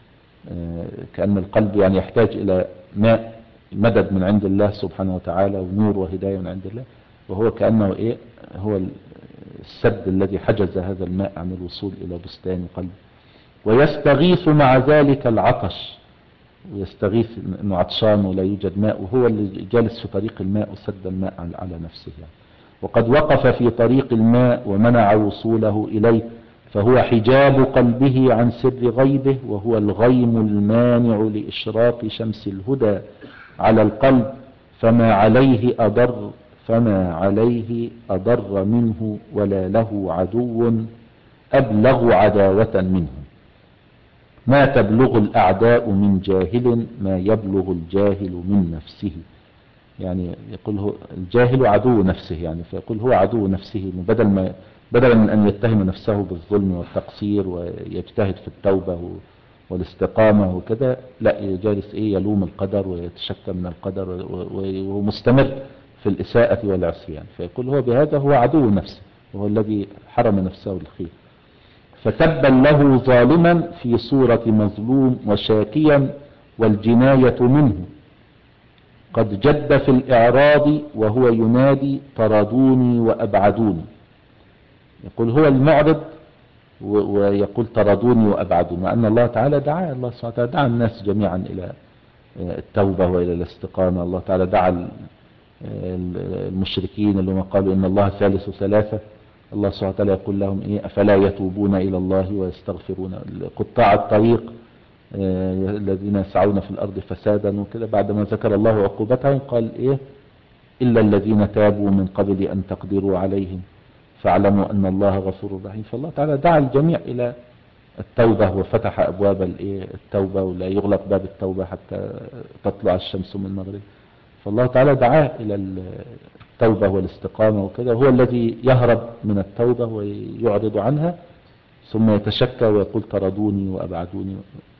كأن القلب يعني يحتاج إلى ماء مدد من عند الله سبحانه وتعالى ونور وهداية من عند الله، وهو كأنه إيه هو السد الذي حجز هذا الماء عن الوصول إلى بستان قلبه. ويستغيث مع ذلك العطش، ويستغيث انه عطشان ولا يوجد ماء، وهو اللي جالس في طريق الماء وسد الماء على نفسه يعني. وقد وقف في طريق الماء ومنع وصوله إليه، فهو حجاب قلبه عن سر غيبه، وهو الغيم المانع لإشراق شمس الهدى على القلب، فما عليه أضر فما عليه أضر منه ولا له عدو أبلغ عداوة منه. ما تبلغ الأعداء من جاهل ما يبلغ الجاهل من نفسه. يعني يقول هو الجاهل عدو نفسه، يعني فيقول هو عدو نفسه، بدل ما بدلا من أن يتهم نفسه بالظلم والتقصير ويجتهد في التوبة والاستقامة وكذا، لا جالس إيه يلوم القدر ويتشكى من القدر ومستمر في الإساءة والعصيان، فيقول هو بهذا هو عدو نفسه، وهو الذي حرم نفسه الخير. فتبا له ظالما في صورة مظلوم وشاكيا والجناية منه، قد جد في الإعراض وهو ينادي طردوني وأبعدوني. يقول هو المعرض ويقول طردوني وأبعدوني، وأن الله تعالى دعا الله سبحانه وتعالى دعا الناس جميعا إلى التوبة وإلى الاستقامة. الله تعالى دعا المشركين اللي هم قالوا إن الله ثالث ثلاثة، الله سبحانه وتعالى يقول لهم إيه أفلا يتوبون إلى الله ويستغفرون. قطاع الطريق الذين يسعون في الأرض فسادا وكذا، بعدما ذكر الله عقوبتهم قال إيه إلا الذين تابوا من قبل أن تقدروا عليهم فاعلموا أن الله غفور رحيم. فالله تعالى دعا الجميع إلى التوبة وفتح أبواب التوبة، ولا يغلق باب التوبة حتى تطلع الشمس من المغرب. فالله تعالى دعاه إلى التوبة والاستقامة وكذا، هو الذي يهرب من التوبة ويعرض عنها ثم يتشكى ويقول طردوني وأبعدوني.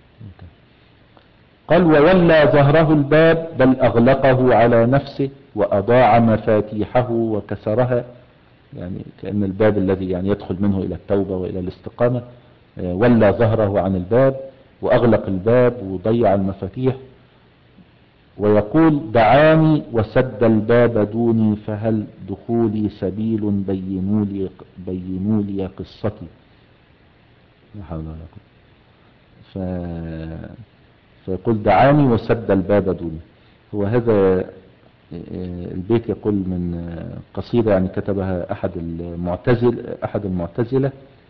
قال وولى ظهره الباب بل أغلقه على نفسه وأضاع مفاتيحه وكسرها، يعني كأن الباب الذي يعني يدخل منه إلى التوبة وإلى الاستقامة ولى ظهره عن الباب وأغلق الباب وضيع المفاتيح. ويقول دعاني وسد الباب دوني فهل دخولي سبيل بينوا لي, بينوا لي قصتي. لا حول ولا قوة. ف... فيقول دعاني وسد الباب دوني. هو هذا البيت يقول من قصيدة يعني كتبها أحد المعتزل أحد المعتزلة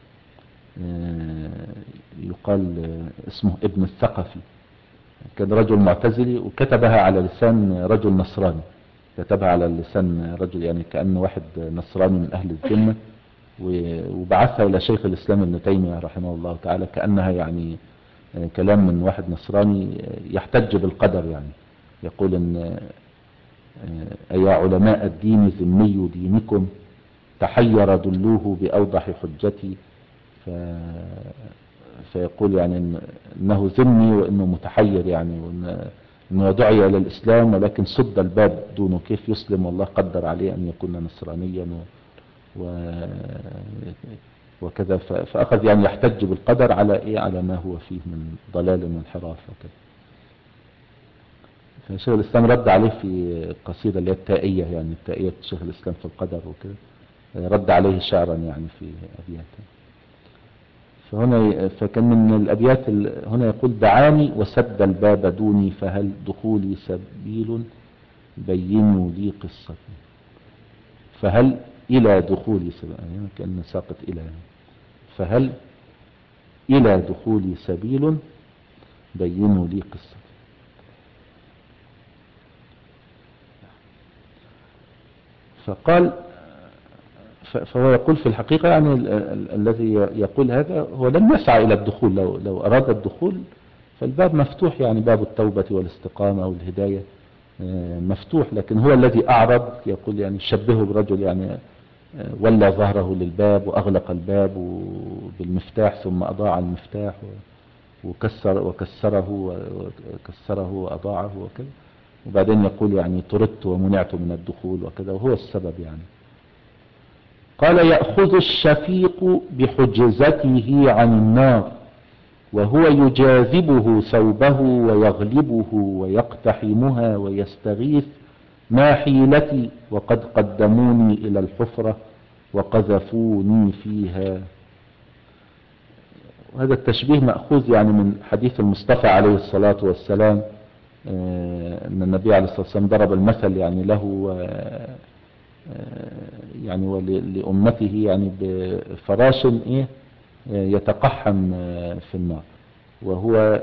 يقال اسمه ابن الثقفي، كان رجل معتزلي وكتبها على لسان رجل نصراني، كتبها على لسان رجل يعني كأنه واحد نصراني من أهل الذمة، وبعثها إلى شيخ الإسلام ابن تيمية رحمه الله تعالى كأنها يعني كلام من واحد نصراني يحتج بالقدر، يعني يقول إن أي علماء الدين ذمي دينكم تحير دلوه بأوضح حجتي. ف... فيقول يعني إنه ذمي وإنه متحير، يعني وإنه دعي إلى الإسلام ولكن سد الباب دونه، كيف يسلم والله قدر عليه أن يكون نصرانيا و... وكذا. ف... فأخذ يعني يحتج بالقدر على إيه على ما هو فيه من ضلال وانحراف وكذا. فشيخ الإسلام رد عليه في قصيدة اللي هي التائية، يعني التائية شيخ الإسلام في القدر وكذا، رد عليه شعرا يعني في أبياته. فهنا فكان من الأبيات هنا يقول دعاني وسد الباب دوني فهل دخولي سبيل بينوا لي قصتي. فهل إلى دخولي سبيل، يعني كأن ساقط إلى، فهل إلى دخولي سبيل بينوا لي قصتي. فقال فهو يقول في الحقيقة يعني ال ال الذي يقول هذا هو لم يسعى إلى الدخول، لو, لو أراد الدخول فالباب مفتوح، يعني باب التوبة والاستقامة والهداية مفتوح، لكن هو الذي أعرض. يقول يعني شبهه برجل يعني ولى ظهره للباب وأغلق الباب بالمفتاح ثم أضاع المفتاح وكسر وكسره وكسره وأضاعه وكذا، وبعدين يقول يعني طردت ومنعت من الدخول وكذا، وهو السبب يعني. قال يأخذ الشفيق بحجزته عن النار وهو يجاذبه ثوبه ويغلبه ويقتحمها ويستغيث: ما حيلتي وقد قدموني إلى الحفرة وقذفوني فيها. وهذا التشبيه مأخوذ يعني من حديث المصطفى عليه الصلاة والسلام، أن النبي عليه الصلاة والسلام ضرب المثل يعني له يعني ولأمته يعني بفراش إيه يتقحم في النار، وهو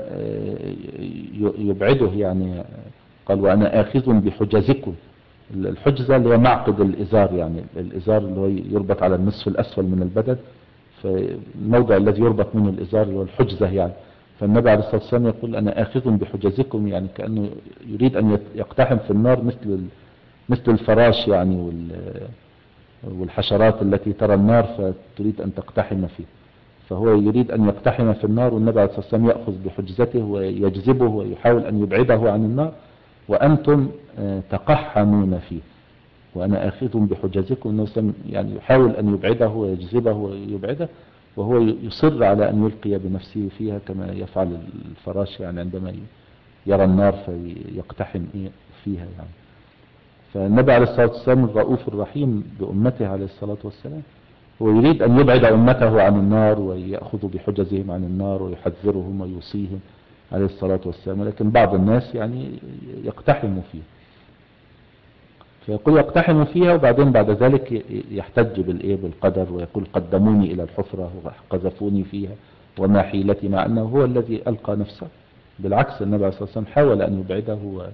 يبعده يعني. قال: وأنا آخذ بحجزكم. الحجزة اللي هي معقد الإزار، يعني الإزار اللي هو يربط على النصف الأسفل من البدن، فالموضع الذي يربط منه الإزار اللي هو الحجزة يعني. فالنبي عليه الصلاة والسلام يقول: أنا آخذ بحجزكم، يعني كأنه يريد أن يقتحم في النار مثل مثل الفراش يعني والحشرات التي ترى النار فتريد أن تقتحم فيه. فهو يريد أن يقتحم في النار، والنبي عليه الصلاة والسلام يأخذ بحجزته ويجذبه ويحاول أن يبعده عن النار، وأنتم تقحمون فيه. وأنا آخذ بحجزكم، يعني يحاول أن يبعده ويجذبه ويبعده، وهو يصر على أن يلقي بنفسه فيها كما يفعل الفراش يعني عندما يرى النار فيقتحم فيها يعني. فالنبي عليه الصلاة والسلام الرؤوف الرحيم بأمته عليه الصلاة والسلام، هو يريد أن يبعد أمته عن النار ويأخذ بحجزهم عن النار ويحذرهم ويوصيهم عليه الصلاة والسلام، لكن بعض الناس يعني يقتحم فيه. فيقول يقتحم فيها، وبعدين بعد ذلك يحتج بالإيه بالقدر ويقول: قدموني إلى الحفرة وقذفوني فيها وما حيلتي، مع أنه هو الذي ألقى نفسه. بالعكس النبي عليه الصلاة والسلام حاول أن يبعده. و...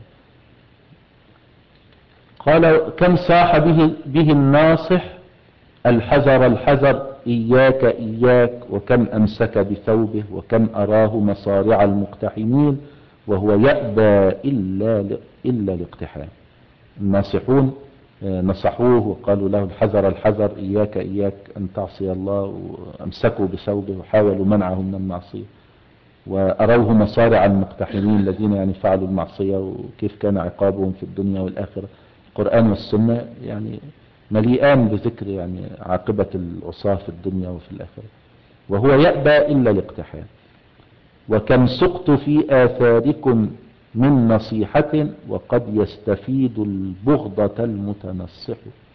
قال: كم صاح به, به الناصح: الحذر الحذر، إياك إياك، وكم أمسك بثوبه، وكم أراه مصارع المقتحمين وهو يأبى إلا, ل... إلا الاقتحام. الناصحون نصحوه وقالوا له: الحذر الحذر، إياك إياك أن تعصي الله، وأمسكوا بثوبه وحاولوا منعه من المعصية، وأروه مصارع المقتحمين الذين يعني فعلوا المعصية وكيف كان عقابهم في الدنيا والآخرة. القرآن والسنة يعني مليئان بذكر يعني عاقبة العصاة في الدنيا وفي الآخرة. وهو يأبى إلا الاقتحام. وكم سقت في آثاركم من نصيحة وقد يستفيد البغضة المتنصح.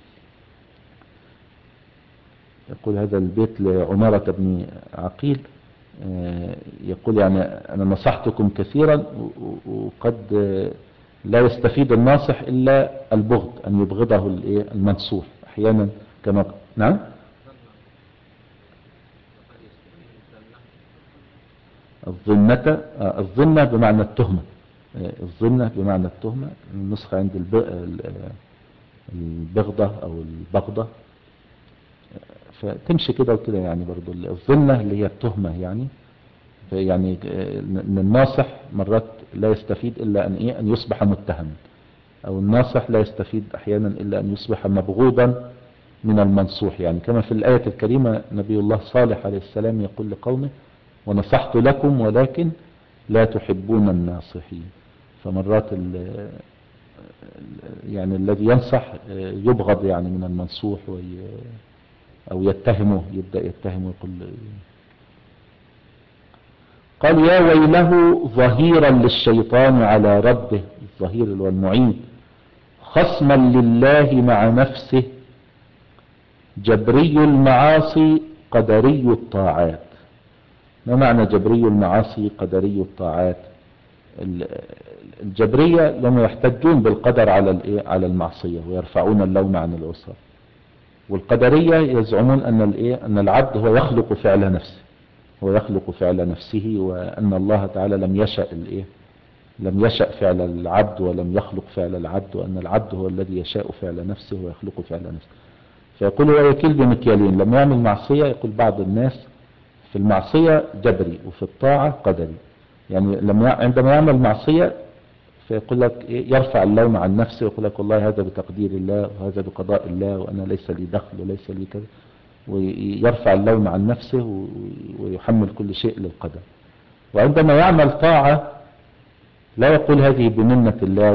يقول هذا البيت لعمارة بن عقيل، يقول يعني أنا نصحتكم كثيرا وقد لا يستفيد الناصح إلا البغض، أن يبغضه المنصوح أحيانا كما. نعم. الظنة الظنة بمعنى التهمة، الظنة بمعنى التهمة. النسخة عند البغضة أو البغضة، فتمشي كده وكده يعني. برضو الظنة اللي هي التهمة يعني. يعني ان الناصح مرات لا يستفيد الا ان ايه ان يصبح متهم، او الناصح لا يستفيد احيانا الا ان يصبح مبغوضا من المنصوح يعني. كما في الآية الكريمة نبي الله صالح عليه السلام يقول لقومه: ونصحت لكم ولكن لا تحبون الناصحين. فمرات ال يعني الذي ينصح يبغض يعني من المنصوح، او يتهمه، يبدأ يتهمه يقول. قال: يا ويله ظهيرا للشيطان على ربه، الظهير اللي هو المعين، خصما لله مع نفسه، جبري المعاصي قدري الطاعات. ما معنى جبري المعاصي قدري الطاعات؟ الجبرية لما يحتجون بالقدر على على المعصية ويرفعون اللوم عن العصاة، والقدرية يزعمون أن أن العبد هو يخلق فعل نفسه، هو يخلق فعل نفسه، وأن الله تعالى لم يشأ الإيه لم يشأ فعل العبد ولم يخلق فعل العبد، وأن العبد هو الذي يشاء فعل نفسه ويخلق فعل نفسه. فيقول هو يكيل بمكيالين، لما يعمل معصية يقول بعض الناس في المعصية جبري وفي الطاعة قدري. يعني لما عندما يعمل معصية فيقول لك يرفع اللوم عن نفسه ويقول لك والله هذا بتقدير الله وهذا بقضاء الله وأنا ليس لي دخل وليس لي كذا، ويرفع اللوم عن نفسه ويحمل كل شيء للقدر. وعندما يعمل طاعة لا يقول هذه بمنة الله،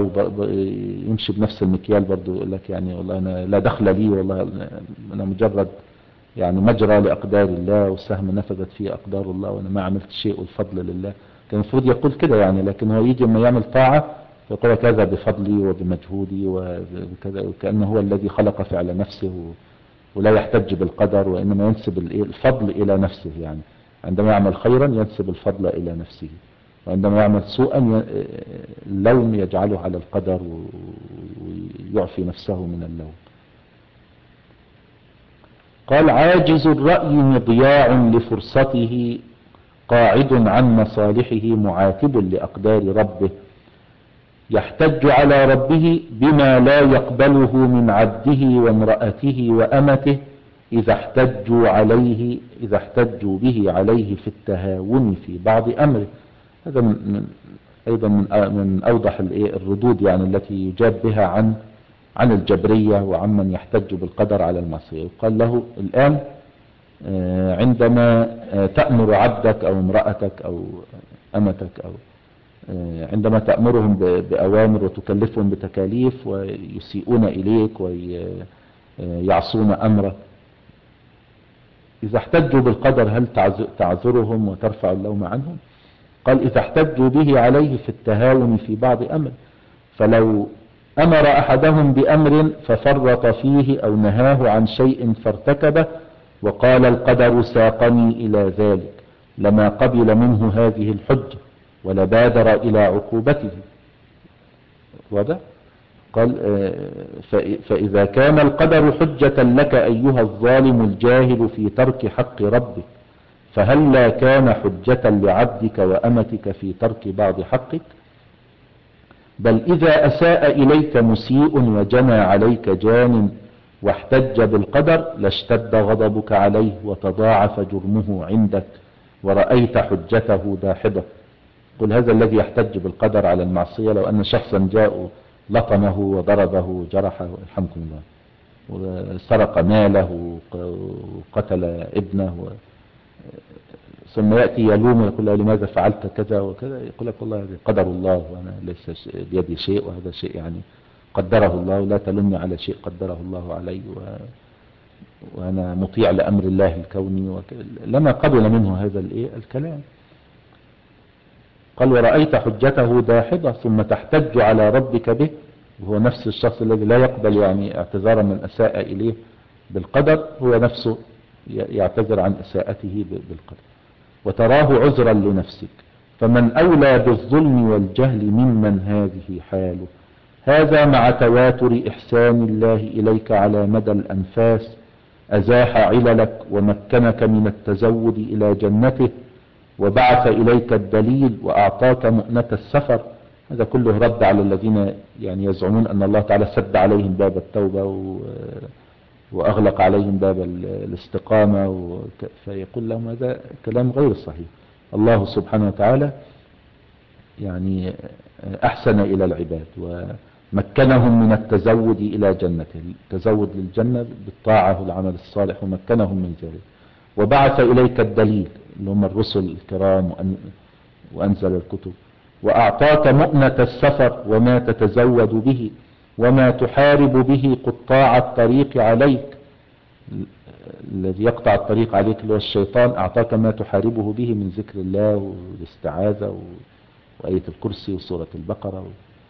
ويمشي بنفس المكيال برضو، يقول لك يعني والله أنا لا دخل لي، والله أنا مجرد يعني مجرى لأقدار الله، والسهم نفذت فيه أقدار الله، وأنا ما عملت شيء والفضل لله. كان المفروض يقول كده يعني، لكن هو يجي لما يعمل طاعة يقول كذا بفضلي وبمجهودي وكذا، وكأنه هو الذي خلق فعل نفسه، ولا يحتج بالقدر، وإنما ينسب الفضل إلى نفسه. يعني عندما يعمل خيرا ينسب الفضل إلى نفسه، وعندما يعمل سوءا اللوم يجعله على القدر ويعفي نفسه من اللوم. قال عاجز الرأي مضياع لفرصته، قاعد عن مصالحه معاتب لأقدار ربه، يحتج على ربه بما لا يقبله من عبده وامرأته وأمته إذا احتجوا عليه إذا احتجوا به عليه في التهاون في بعض أمره. هذا من أيضا من من أوضح الردود يعني التي يجاب بها عن عن الجبرية وعمن يحتج بالقدر على المعصية. يقال له الآن عندما تأمر عبدك أو امرأتك أو أمتك، أو عندما تأمرهم بأوامر وتكلفهم بتكاليف ويسيئون إليك ويعصون أمرك، إذا احتجوا بالقدر هل تعذرهم وترفع اللوم عنهم؟ قال إذا احتجوا به عليه في التهاون في بعض أمر، فلو أمر أحدهم بأمر ففرط فيه أو نهاه عن شيء فارتكبه وقال القدر ساقني إلى ذلك، لما قبل منه هذه الحجة ولا بادر إلى عقوبته. واضح؟ قال فإذا كان القدر حجة لك أيها الظالم الجاهل في ترك حق ربك، فهل لا كان حجة لعبدك وأمتك في ترك بعض حقك؟ بل إذا أساء إليك مسيء وجنى عليك جان واحتج بالقدر لاشتد غضبك عليه وتضاعف جرمه عندك ورأيت حجته داحضة. قل هذا الذي يحتج بالقدر على المعصية لو أن شخصا جاء لطمه وضربه وجرحه يرحمكم الله وسرق ماله وقتل ابنه، ثم يأتي يلوم ويقول له لماذا فعلت كذا وكذا، يقول لك والله هذا قدر الله وأنا ليس بيدي شيء، وهذا شيء يعني قدره الله، ولا تلمني على شيء قدره الله علي، و... وأنا مطيع لأمر الله الكوني وكذا. لما قبل منه هذا الكلام قال ورأيت حجته داحضة ثم تحتج على ربك به، وهو نفس الشخص الذي لا يقبل يعني اعتذارا من أساء إليه بالقدر، هو نفسه يعتذر عن إساءته بالقدر وتراه عذرا لنفسك. فمن أولى بالظلم والجهل ممن هذه حاله؟ هذا مع تواتر إحسان الله إليك على مدى الأنفاس، أزاح عللك ومكنك من التزود إلى جنته وبعث إليك الدليل وأعطاك مؤنة السفر. هذا كله رد على الذين يعني يزعمون أن الله تعالى سد عليهم باب التوبة وأغلق عليهم باب الاستقامة، فيقول لهم هذا كلام غير صحيح. الله سبحانه وتعالى يعني أحسن إلى العباد ومكنهم من التزود إلى جنته، التزود للجنة بالطاعة والعمل الصالح، ومكنهم من ذلك. وبعث إليك الدليل اللي هم الرسل الكرام وأنزل الكتب، وأعطاك مؤنة السفر وما تتزود به وما تحارب به قطاع الطريق عليك. الذي يقطع الطريق عليك اللي هو الشيطان، أعطاك ما تحاربه به من ذكر الله والاستعاذة وآية الكرسي وسورة البقرة.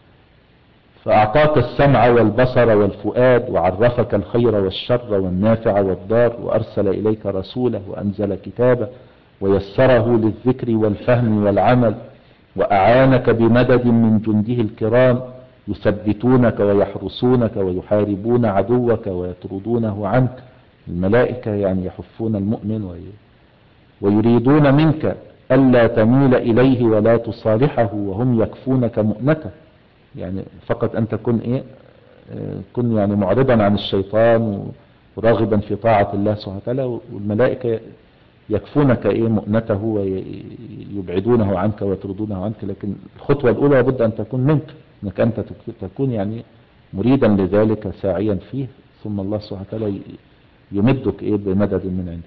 فأعطاك السمع والبصر والفؤاد وعرفك الخير والشر والنافع والضار، وأرسل إليك رسوله وأنزل كتابه ويسره للذكر والفهم والعمل، وأعانك بمدد من جنده الكرام يثبتونك ويحرسونك ويحاربون عدوك ويطردونه عنك. الملائكة يعني يحفون المؤمن ويريدون منك ألا تميل إليه ولا تصالحه وهم يكفونك مؤنته. يعني فقط أن تكون إيه كن يعني معرضا عن الشيطان وراغبا في طاعة الله سبحانه وتعالى، والملائكة يكفونك إيه مؤنته ويبعدونه عنك ويطردونه عنك. لكن الخطوة الأولى لابد أن تكون منك، أنك أنت تكون يعني مريدا لذلك ساعيا فيه، ثم الله سبحانه وتعالى يمدك إيه بمدد من عنده.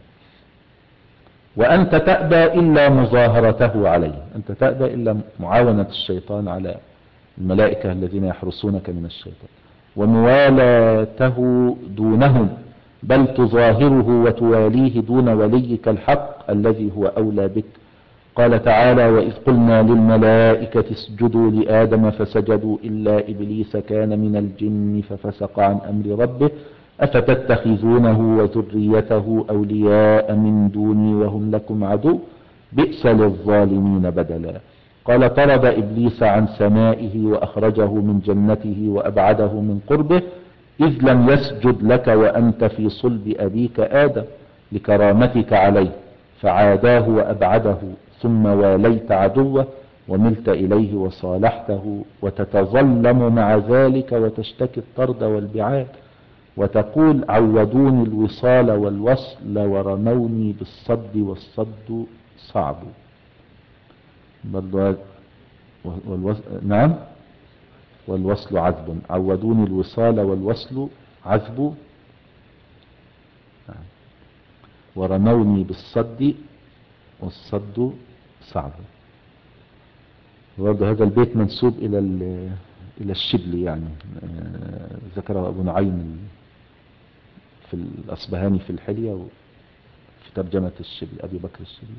وأنت تأبى إلا مظاهرته عليه، أنت تأبى إلا معاونة الشيطان على الملائكة الذين يحرسونك من الشيطان، وموالاته دونهم بل تظاهره وتواليه دون وليك الحق الذي هو أولى بك. قال تعالى: وإذ قلنا للملائكة اسجدوا لآدم فسجدوا إلا إبليس كان من الجن ففسق عن أمر ربه أفتتخذونه وذريته أولياء من دوني وهم لكم عدو بئس للظالمين بدلا. قال: طرد إبليس عن سمائه وأخرجه من جنته وأبعده من قربه إذ لم يسجد لك وأنت في صلب أبيك آدم لكرامتك عليه فعاداه وأبعده ثم واليت عدوه وملت إليه وصالحته وتتظلم مع ذلك وتشتكي الطرد والبعاد وتقول: عودوني الوصال والوصل ورموني بالصد والصد صعب. برضو والوصل نعم والوصل عذب. عودوني الوصال والوصل عذب ورموني بالصد والصد صعب. برضو هذا البيت منسوب إلى إلى الشبلي، يعني ذكره أبو نعيم في الأصبهاني في الحلية وفي ترجمة الشبلي أبي بكر الشبلي.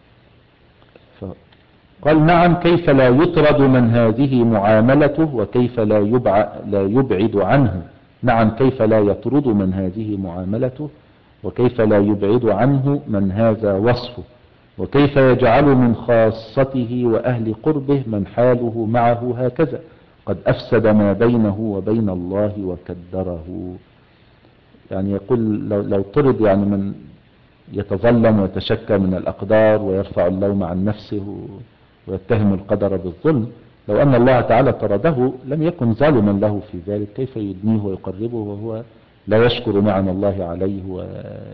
قال: نعم، كيف لا يطرد من هذه معاملته وكيف لا يبع لا يبعد عنه. نعم، كيف لا يطرد من هذه معاملته وكيف لا يبعد عنه من هذا وصفه وكيف يجعل من خاصته وأهل قربه من حاله معه هكذا قد أفسد ما بينه وبين الله وكدره. يعني يقول لو, لو طرد يعني من يتظلم ويتشكى من الأقدار ويرفع اللوم عن نفسه ويتهم القدر بالظلم، لو أن الله تعالى طرده لم يكن ظالما له في ذلك. كيف يدنيه ويقربه وهو لا يشكر نعم الله عليه و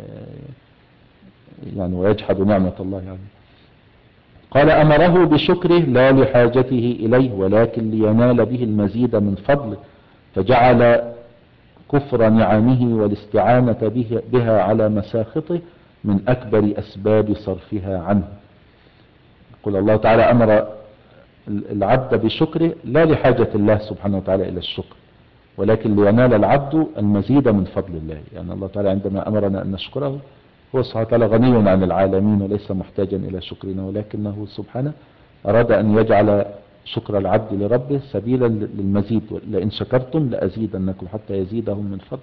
يعني ويجحد نعمة الله عليه. قال: أمره بشكره لا لحاجته إليه ولكن لينال به المزيد من فضله فجعل كفر نعمه والاستعانة بها على مساخطه من أكبر أسباب صرفها عنه. يقول الله تعالى: أمر العبد بشكره لا لحاجة الله سبحانه وتعالى إلى الشكر ولكن لينال العبد المزيد من فضل الله. يعني الله تعالى عندما أمرنا أن نشكره هو سبحانه وتعالى غني عن العالمين وليس محتاجا إلى شكرنا، ولكنه سبحانه أراد أن يجعل شكر العبد لربه سبيلا للمزيد. لئن شكرتم لأزيدنكم حتى يزيدهم من فضل.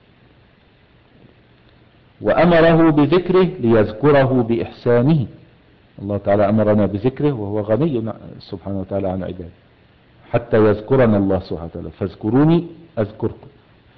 وأمره بذكره ليذكره بإحسانه. الله تعالى أمرنا بذكره وهو غني سبحانه وتعالى عن عباده حتى يذكرنا الله سبحانه وتعالى فاذكروني أذكركم.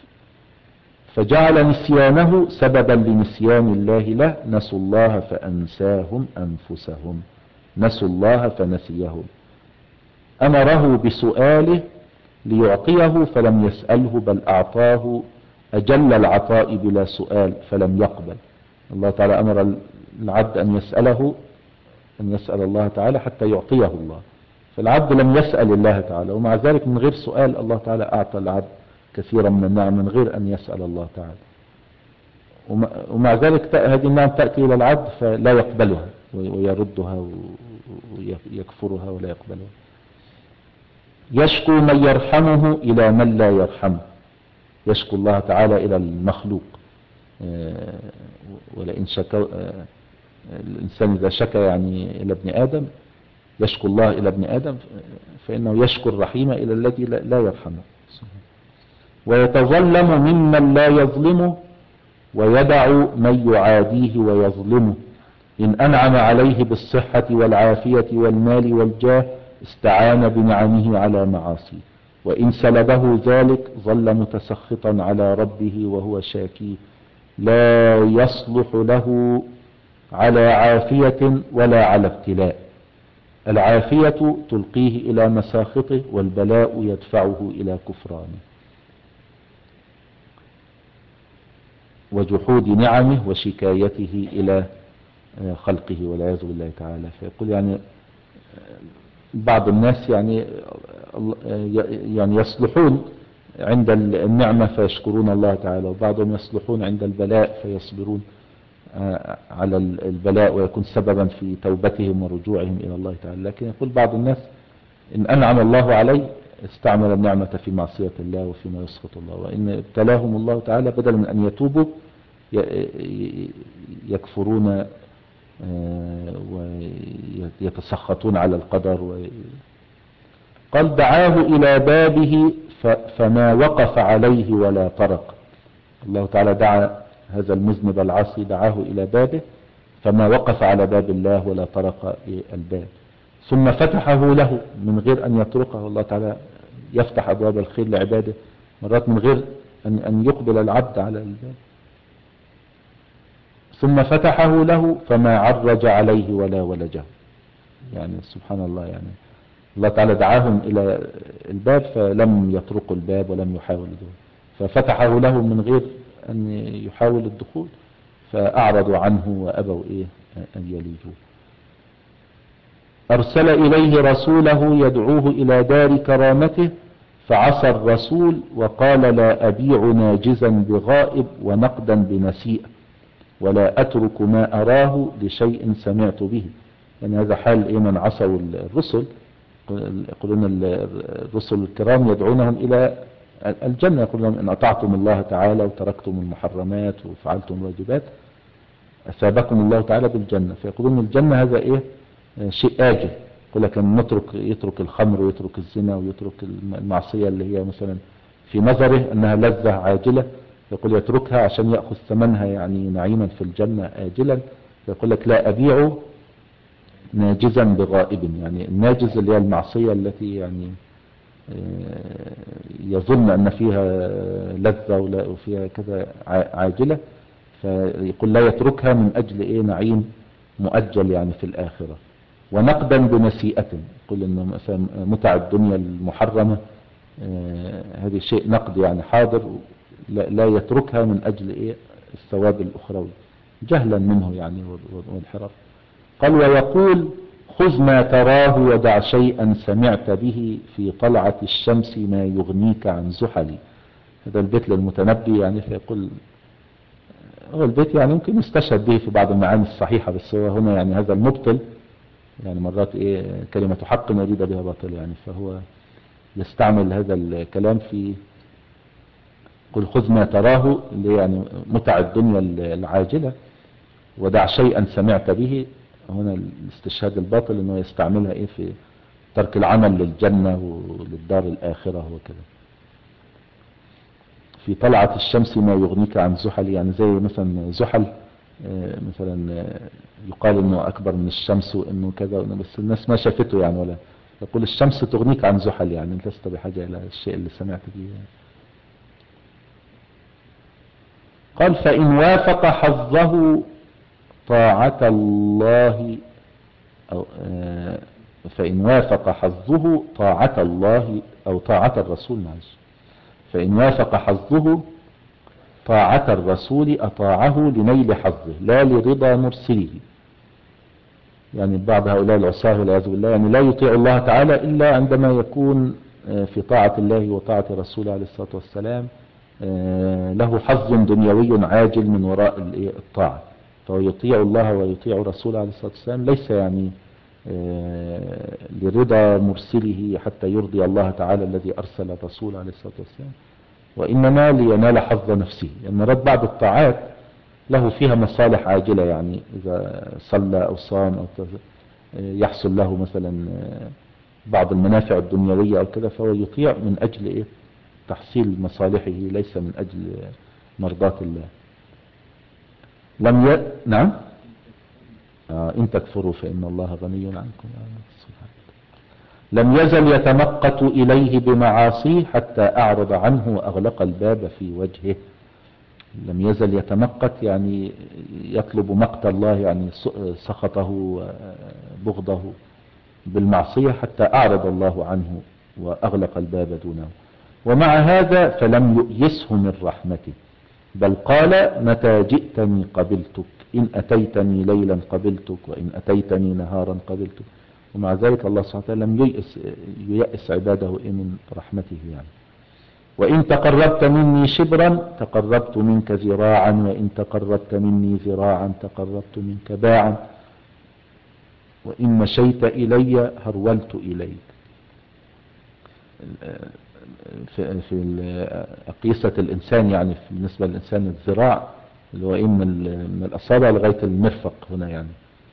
فجعل نسيانه سببا لنسيان الله له. نسوا الله فأنساهم أنفسهم. نسوا الله فنسيهم. أمره بسؤاله ليعطيه فلم يسأله بل أعطاه أجل العطاء بلا سؤال فلم يقبل. الله تعالى أمر العبد أن يسأله أن يسأل الله تعالى حتى يعطيه الله، فالعبد لم يسأل الله تعالى ومع ذلك من غير سؤال الله تعالى أعطى العبد كثيرا من النعم من غير أن يسأل الله تعالى. ومع ذلك هذه النعم تأتي إلى العبد فلا يقبلها ويردها ويكفرها ولا يقبلها. يشكو من يرحمه إلى من لا يرحمه. يشكو الله تعالى إلى المخلوق. ولئن شكو الإنسان إذا شكى يعني إلى ابن آدم يشكو الله إلى ابن آدم فإنه يشكو الرحيم إلى الذي لا يرحمه. ويتظلم ممن لا يظلمه ويدع من يعاديه ويظلمه. إن أنعم عليه بالصحة والعافية والمال والجاه استعان بنعمه على معاصيه وإن سلبه ذلك ظل متسخطا على ربه وهو شاكيه. لا يصلح له على عافية ولا على ابتلاء. العافية تلقيه إلى مساخطه والبلاء يدفعه إلى كفرانه وجحود نعمه وشكايته إلى خلقه والعياذ بالله تعالى. فيقول يعني بعض الناس يعني يعني يصلحون عند النعمة فيشكرون الله تعالى وبعضهم يصلحون عند البلاء فيصبرون على البلاء ويكون سببا في توبتهم ورجوعهم إلى الله تعالى. لكن يقول بعض الناس إن أنعم الله عليه استعمل النعمة في معصية الله وفيما يسخط الله وإن ابتلاهم الله تعالى بدل من أن يتوبوا ويكفرون ويتسخطون على القدر و... قال دعاه إلى بابه فما وقف عليه ولا طرق. الله تعالى دعا هذا المذنب العاصي، دعاه إلى بابه فما وقف على باب الله ولا طرق الباب، ثم فتحه له من غير أن يطرقه. الله تعالى يفتح أبواب الخير لعباده مرات من غير أن يقبل العبد على الباب، ثم فتحه له فما عرج عليه ولا ولجه. يعني سبحان الله، يعني الله تعالى دعاهم إلى الباب فلم يطرقوا الباب ولم يحاولوا الدخول، ففتحه له من غير أن يحاول الدخول، فأعرضوا عنه وأبوا إيه أن يليجوا. أرسل إليه رسوله يدعوه إلى دار كرامته فعصى الرسول وقال لا أبيع ناجزا بغائب ونقدا بنسيئة ولا أترك ما أراه لشيء سمعت به. يعني هذا حال إيه من عصوا الرسل. يقولون الرسل الكرام يدعونهم إلى الجنة، يقولون إن أطعتم الله تعالى وتركتم المحرمات وفعلتم الواجبات أثابكم الله تعالى بالجنة. فيقولون الجنة هذا إيه شيء آجل. يقول لك أن نترك يترك الخمر ويترك الزنا ويترك المعصية اللي هي مثلا في نظره أنها لذة عاجلة، يقول يتركها عشان يأخذ ثمنها يعني نعيما في الجنة آجلا. يقول لك لا أبيع ناجزا بغائب، يعني الناجز اللي هي المعصية التي يعني يظن أن فيها لذة وفيها كذا عاجلة، فيقول لا يتركها من أجل إيه نعيم مؤجل يعني في الآخرة. ونقدا بنسيئة، يقول إنه مثلا متع الدنيا المحرمة هذه شيء نقد يعني حاضر، لا يتركها من أجل إيه الثواب الأخروي جهلا منه يعني والحرف. قال ويقول خذ ما تراه ودع شيئا سمعت به في طلعة الشمس ما يغنيك عن زحلي. هذا البيت للمتنبي يعني، فيقول هو البيت يعني يمكن يستشهد به في بعض المعاني الصحيحة، بس هو هنا يعني هذا المبطل يعني مرات ايه كلمة حق يريد بها باطل يعني، فهو يستعمل هذا الكلام في قل خذ ما تراه اللي يعني متع الدنيا العاجلة ودع شيئا سمعت به. هنا الاستشهاد الباطل انه يستعملها ايه في ترك العمل للجنة وللدار الآخرة وكذا. في طلعة الشمس ما يغنيك عن زحل، يعني زي مثلا زحل مثلا يقال انه اكبر من الشمس وانه كذا، بس الناس ما شافته يعني، ولا يقول الشمس تغنيك عن زحل يعني لست بحاجة الى الشيء اللي سمعت به يعني. قال فإن وافق حظه طاعة الله أو فإن وافق حظه طاعة الله أو طاعة الرسول معلش فإن وافق حظه طاعة الرسول أطاعه لنيل حظه لا لرضا مرسله. يعني بعض هؤلاء العصاه والعياذ بالله يعني لا يطيع الله تعالى إلا عندما يكون في طاعة الله وطاعة رسوله عليه الصلاة والسلام له حظ دنيوي عاجل من وراء الطاعة، فهو يطيع الله ويطيع رسوله عليه الصلاة والسلام ليس يعني لرضا مرسله حتى يرضي الله تعالى الذي أرسل الرسول عليه الصلاة والسلام، وإنما لينال حظ نفسه. يعني مرات بعض الطاعات له فيها مصالح عاجلة، يعني إذا صلى أو صام أو يحصل له مثلا بعض المنافع الدنيوية أو كذا، فهو يطيع من أجل إيه تحصيل مصالحه ليس من أجل مرضاة الله. لم ي... نعم آه إن تكفروا فإن الله غني عنكم. لم يزل يتمقت إليه بمعاصيه حتى أعرض عنه وأغلق الباب في وجهه. لم يزل يتمقت يعني يطلب مقت الله، يعني سخطه وبغضه بالمعصية حتى أعرض الله عنه وأغلق الباب دونه. ومع هذا فلم يؤيسه من رحمته، بل قال متى جئتني قبلتك، إن أتيتني ليلا قبلتك وإن أتيتني نهارا قبلتك. ومع ذلك الله سبحانه وتعالى لم ييأس, ييأس عباده من رحمته يعني. وإن تقربت مني شبرا تقربت منك ذراعا وإن تقربت مني ذراعا تقربت منك باعا وإن مشيت إلي هرولت إليك. في, في أقيسة الإنسان يعني بالنسبة للإنسان الذراع اللي هو ايه من, من الأصابع لغاية المرفق هنا يعني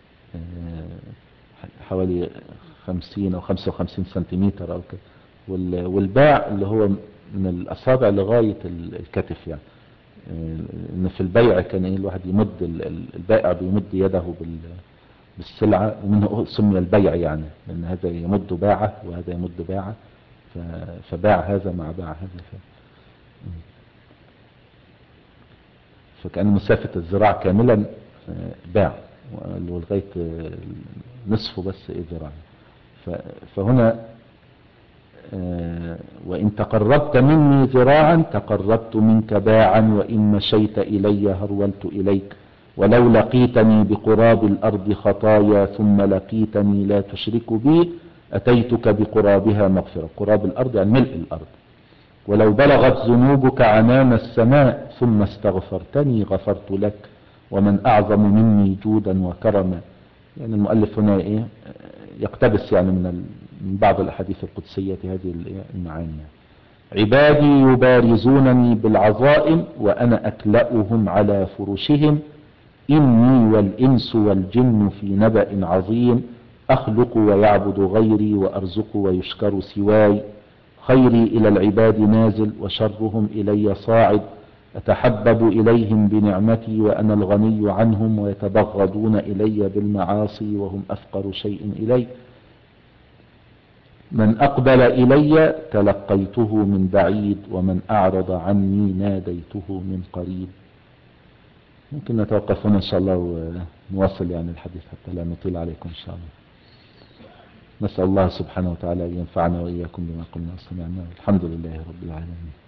حوالي خمسين أو خمسة وخمسين سنتيمتر أو كده. والباع اللي هو من الأصابع لغاية الكتف يعني. إن في البيع كان إيه الواحد يمد البائع بيمد يده بالسلعة، ومنه سمي البيع يعني، لأن هذا يمد باعه وهذا يمد باعه، فباع هذا مع باع هذا. فكأن مسافة الذراع كاملا باع، ولغاية نصفه بس ايه ذراع. فهنا وإن تقربت مني ذراعا تقربت منك باعا، وإن مشيت إلي هرولت إليك، ولو لقيتني بقراب الأرض خطايا ثم لقيتني لا تشرك بي أتيتك بقرابها مغفرة. قراب الأرض يعني ملء الأرض. ولو بلغت ذنوبك عنان السماء ثم استغفرتني غفرت لك، ومن أعظم مني جودا وكرما. يعني المؤلف هنا إيه يقتبس يعني من بعض الأحاديث القدسية هذه المعاني. عبادي يبارزونني بالعظائم وأنا أكلأهم على فرشهم، إني والإنس والجن في نبأ عظيم، أخلق ويعبد غيري وأرزق ويشكر سواي، خيري إلى العباد نازل وشرهم إلي صاعد، أتحبب إليهم بنعمتي وأنا الغني عنهم، ويتبغضون إلي بالمعاصي وهم أفقر شيء إلي. من أقبل إلي تلقيته من بعيد، ومن أعرض عني ناديته من قريب. ممكن نتوقف هنا إن شاء الله ونواصل يعني الحديث حتى لا نطيل عليكم إن شاء الله. نسأل الله سبحانه وتعالى أن ينفعنا وإياكم بما قلنا وسمعنا. الحمد لله رب العالمين.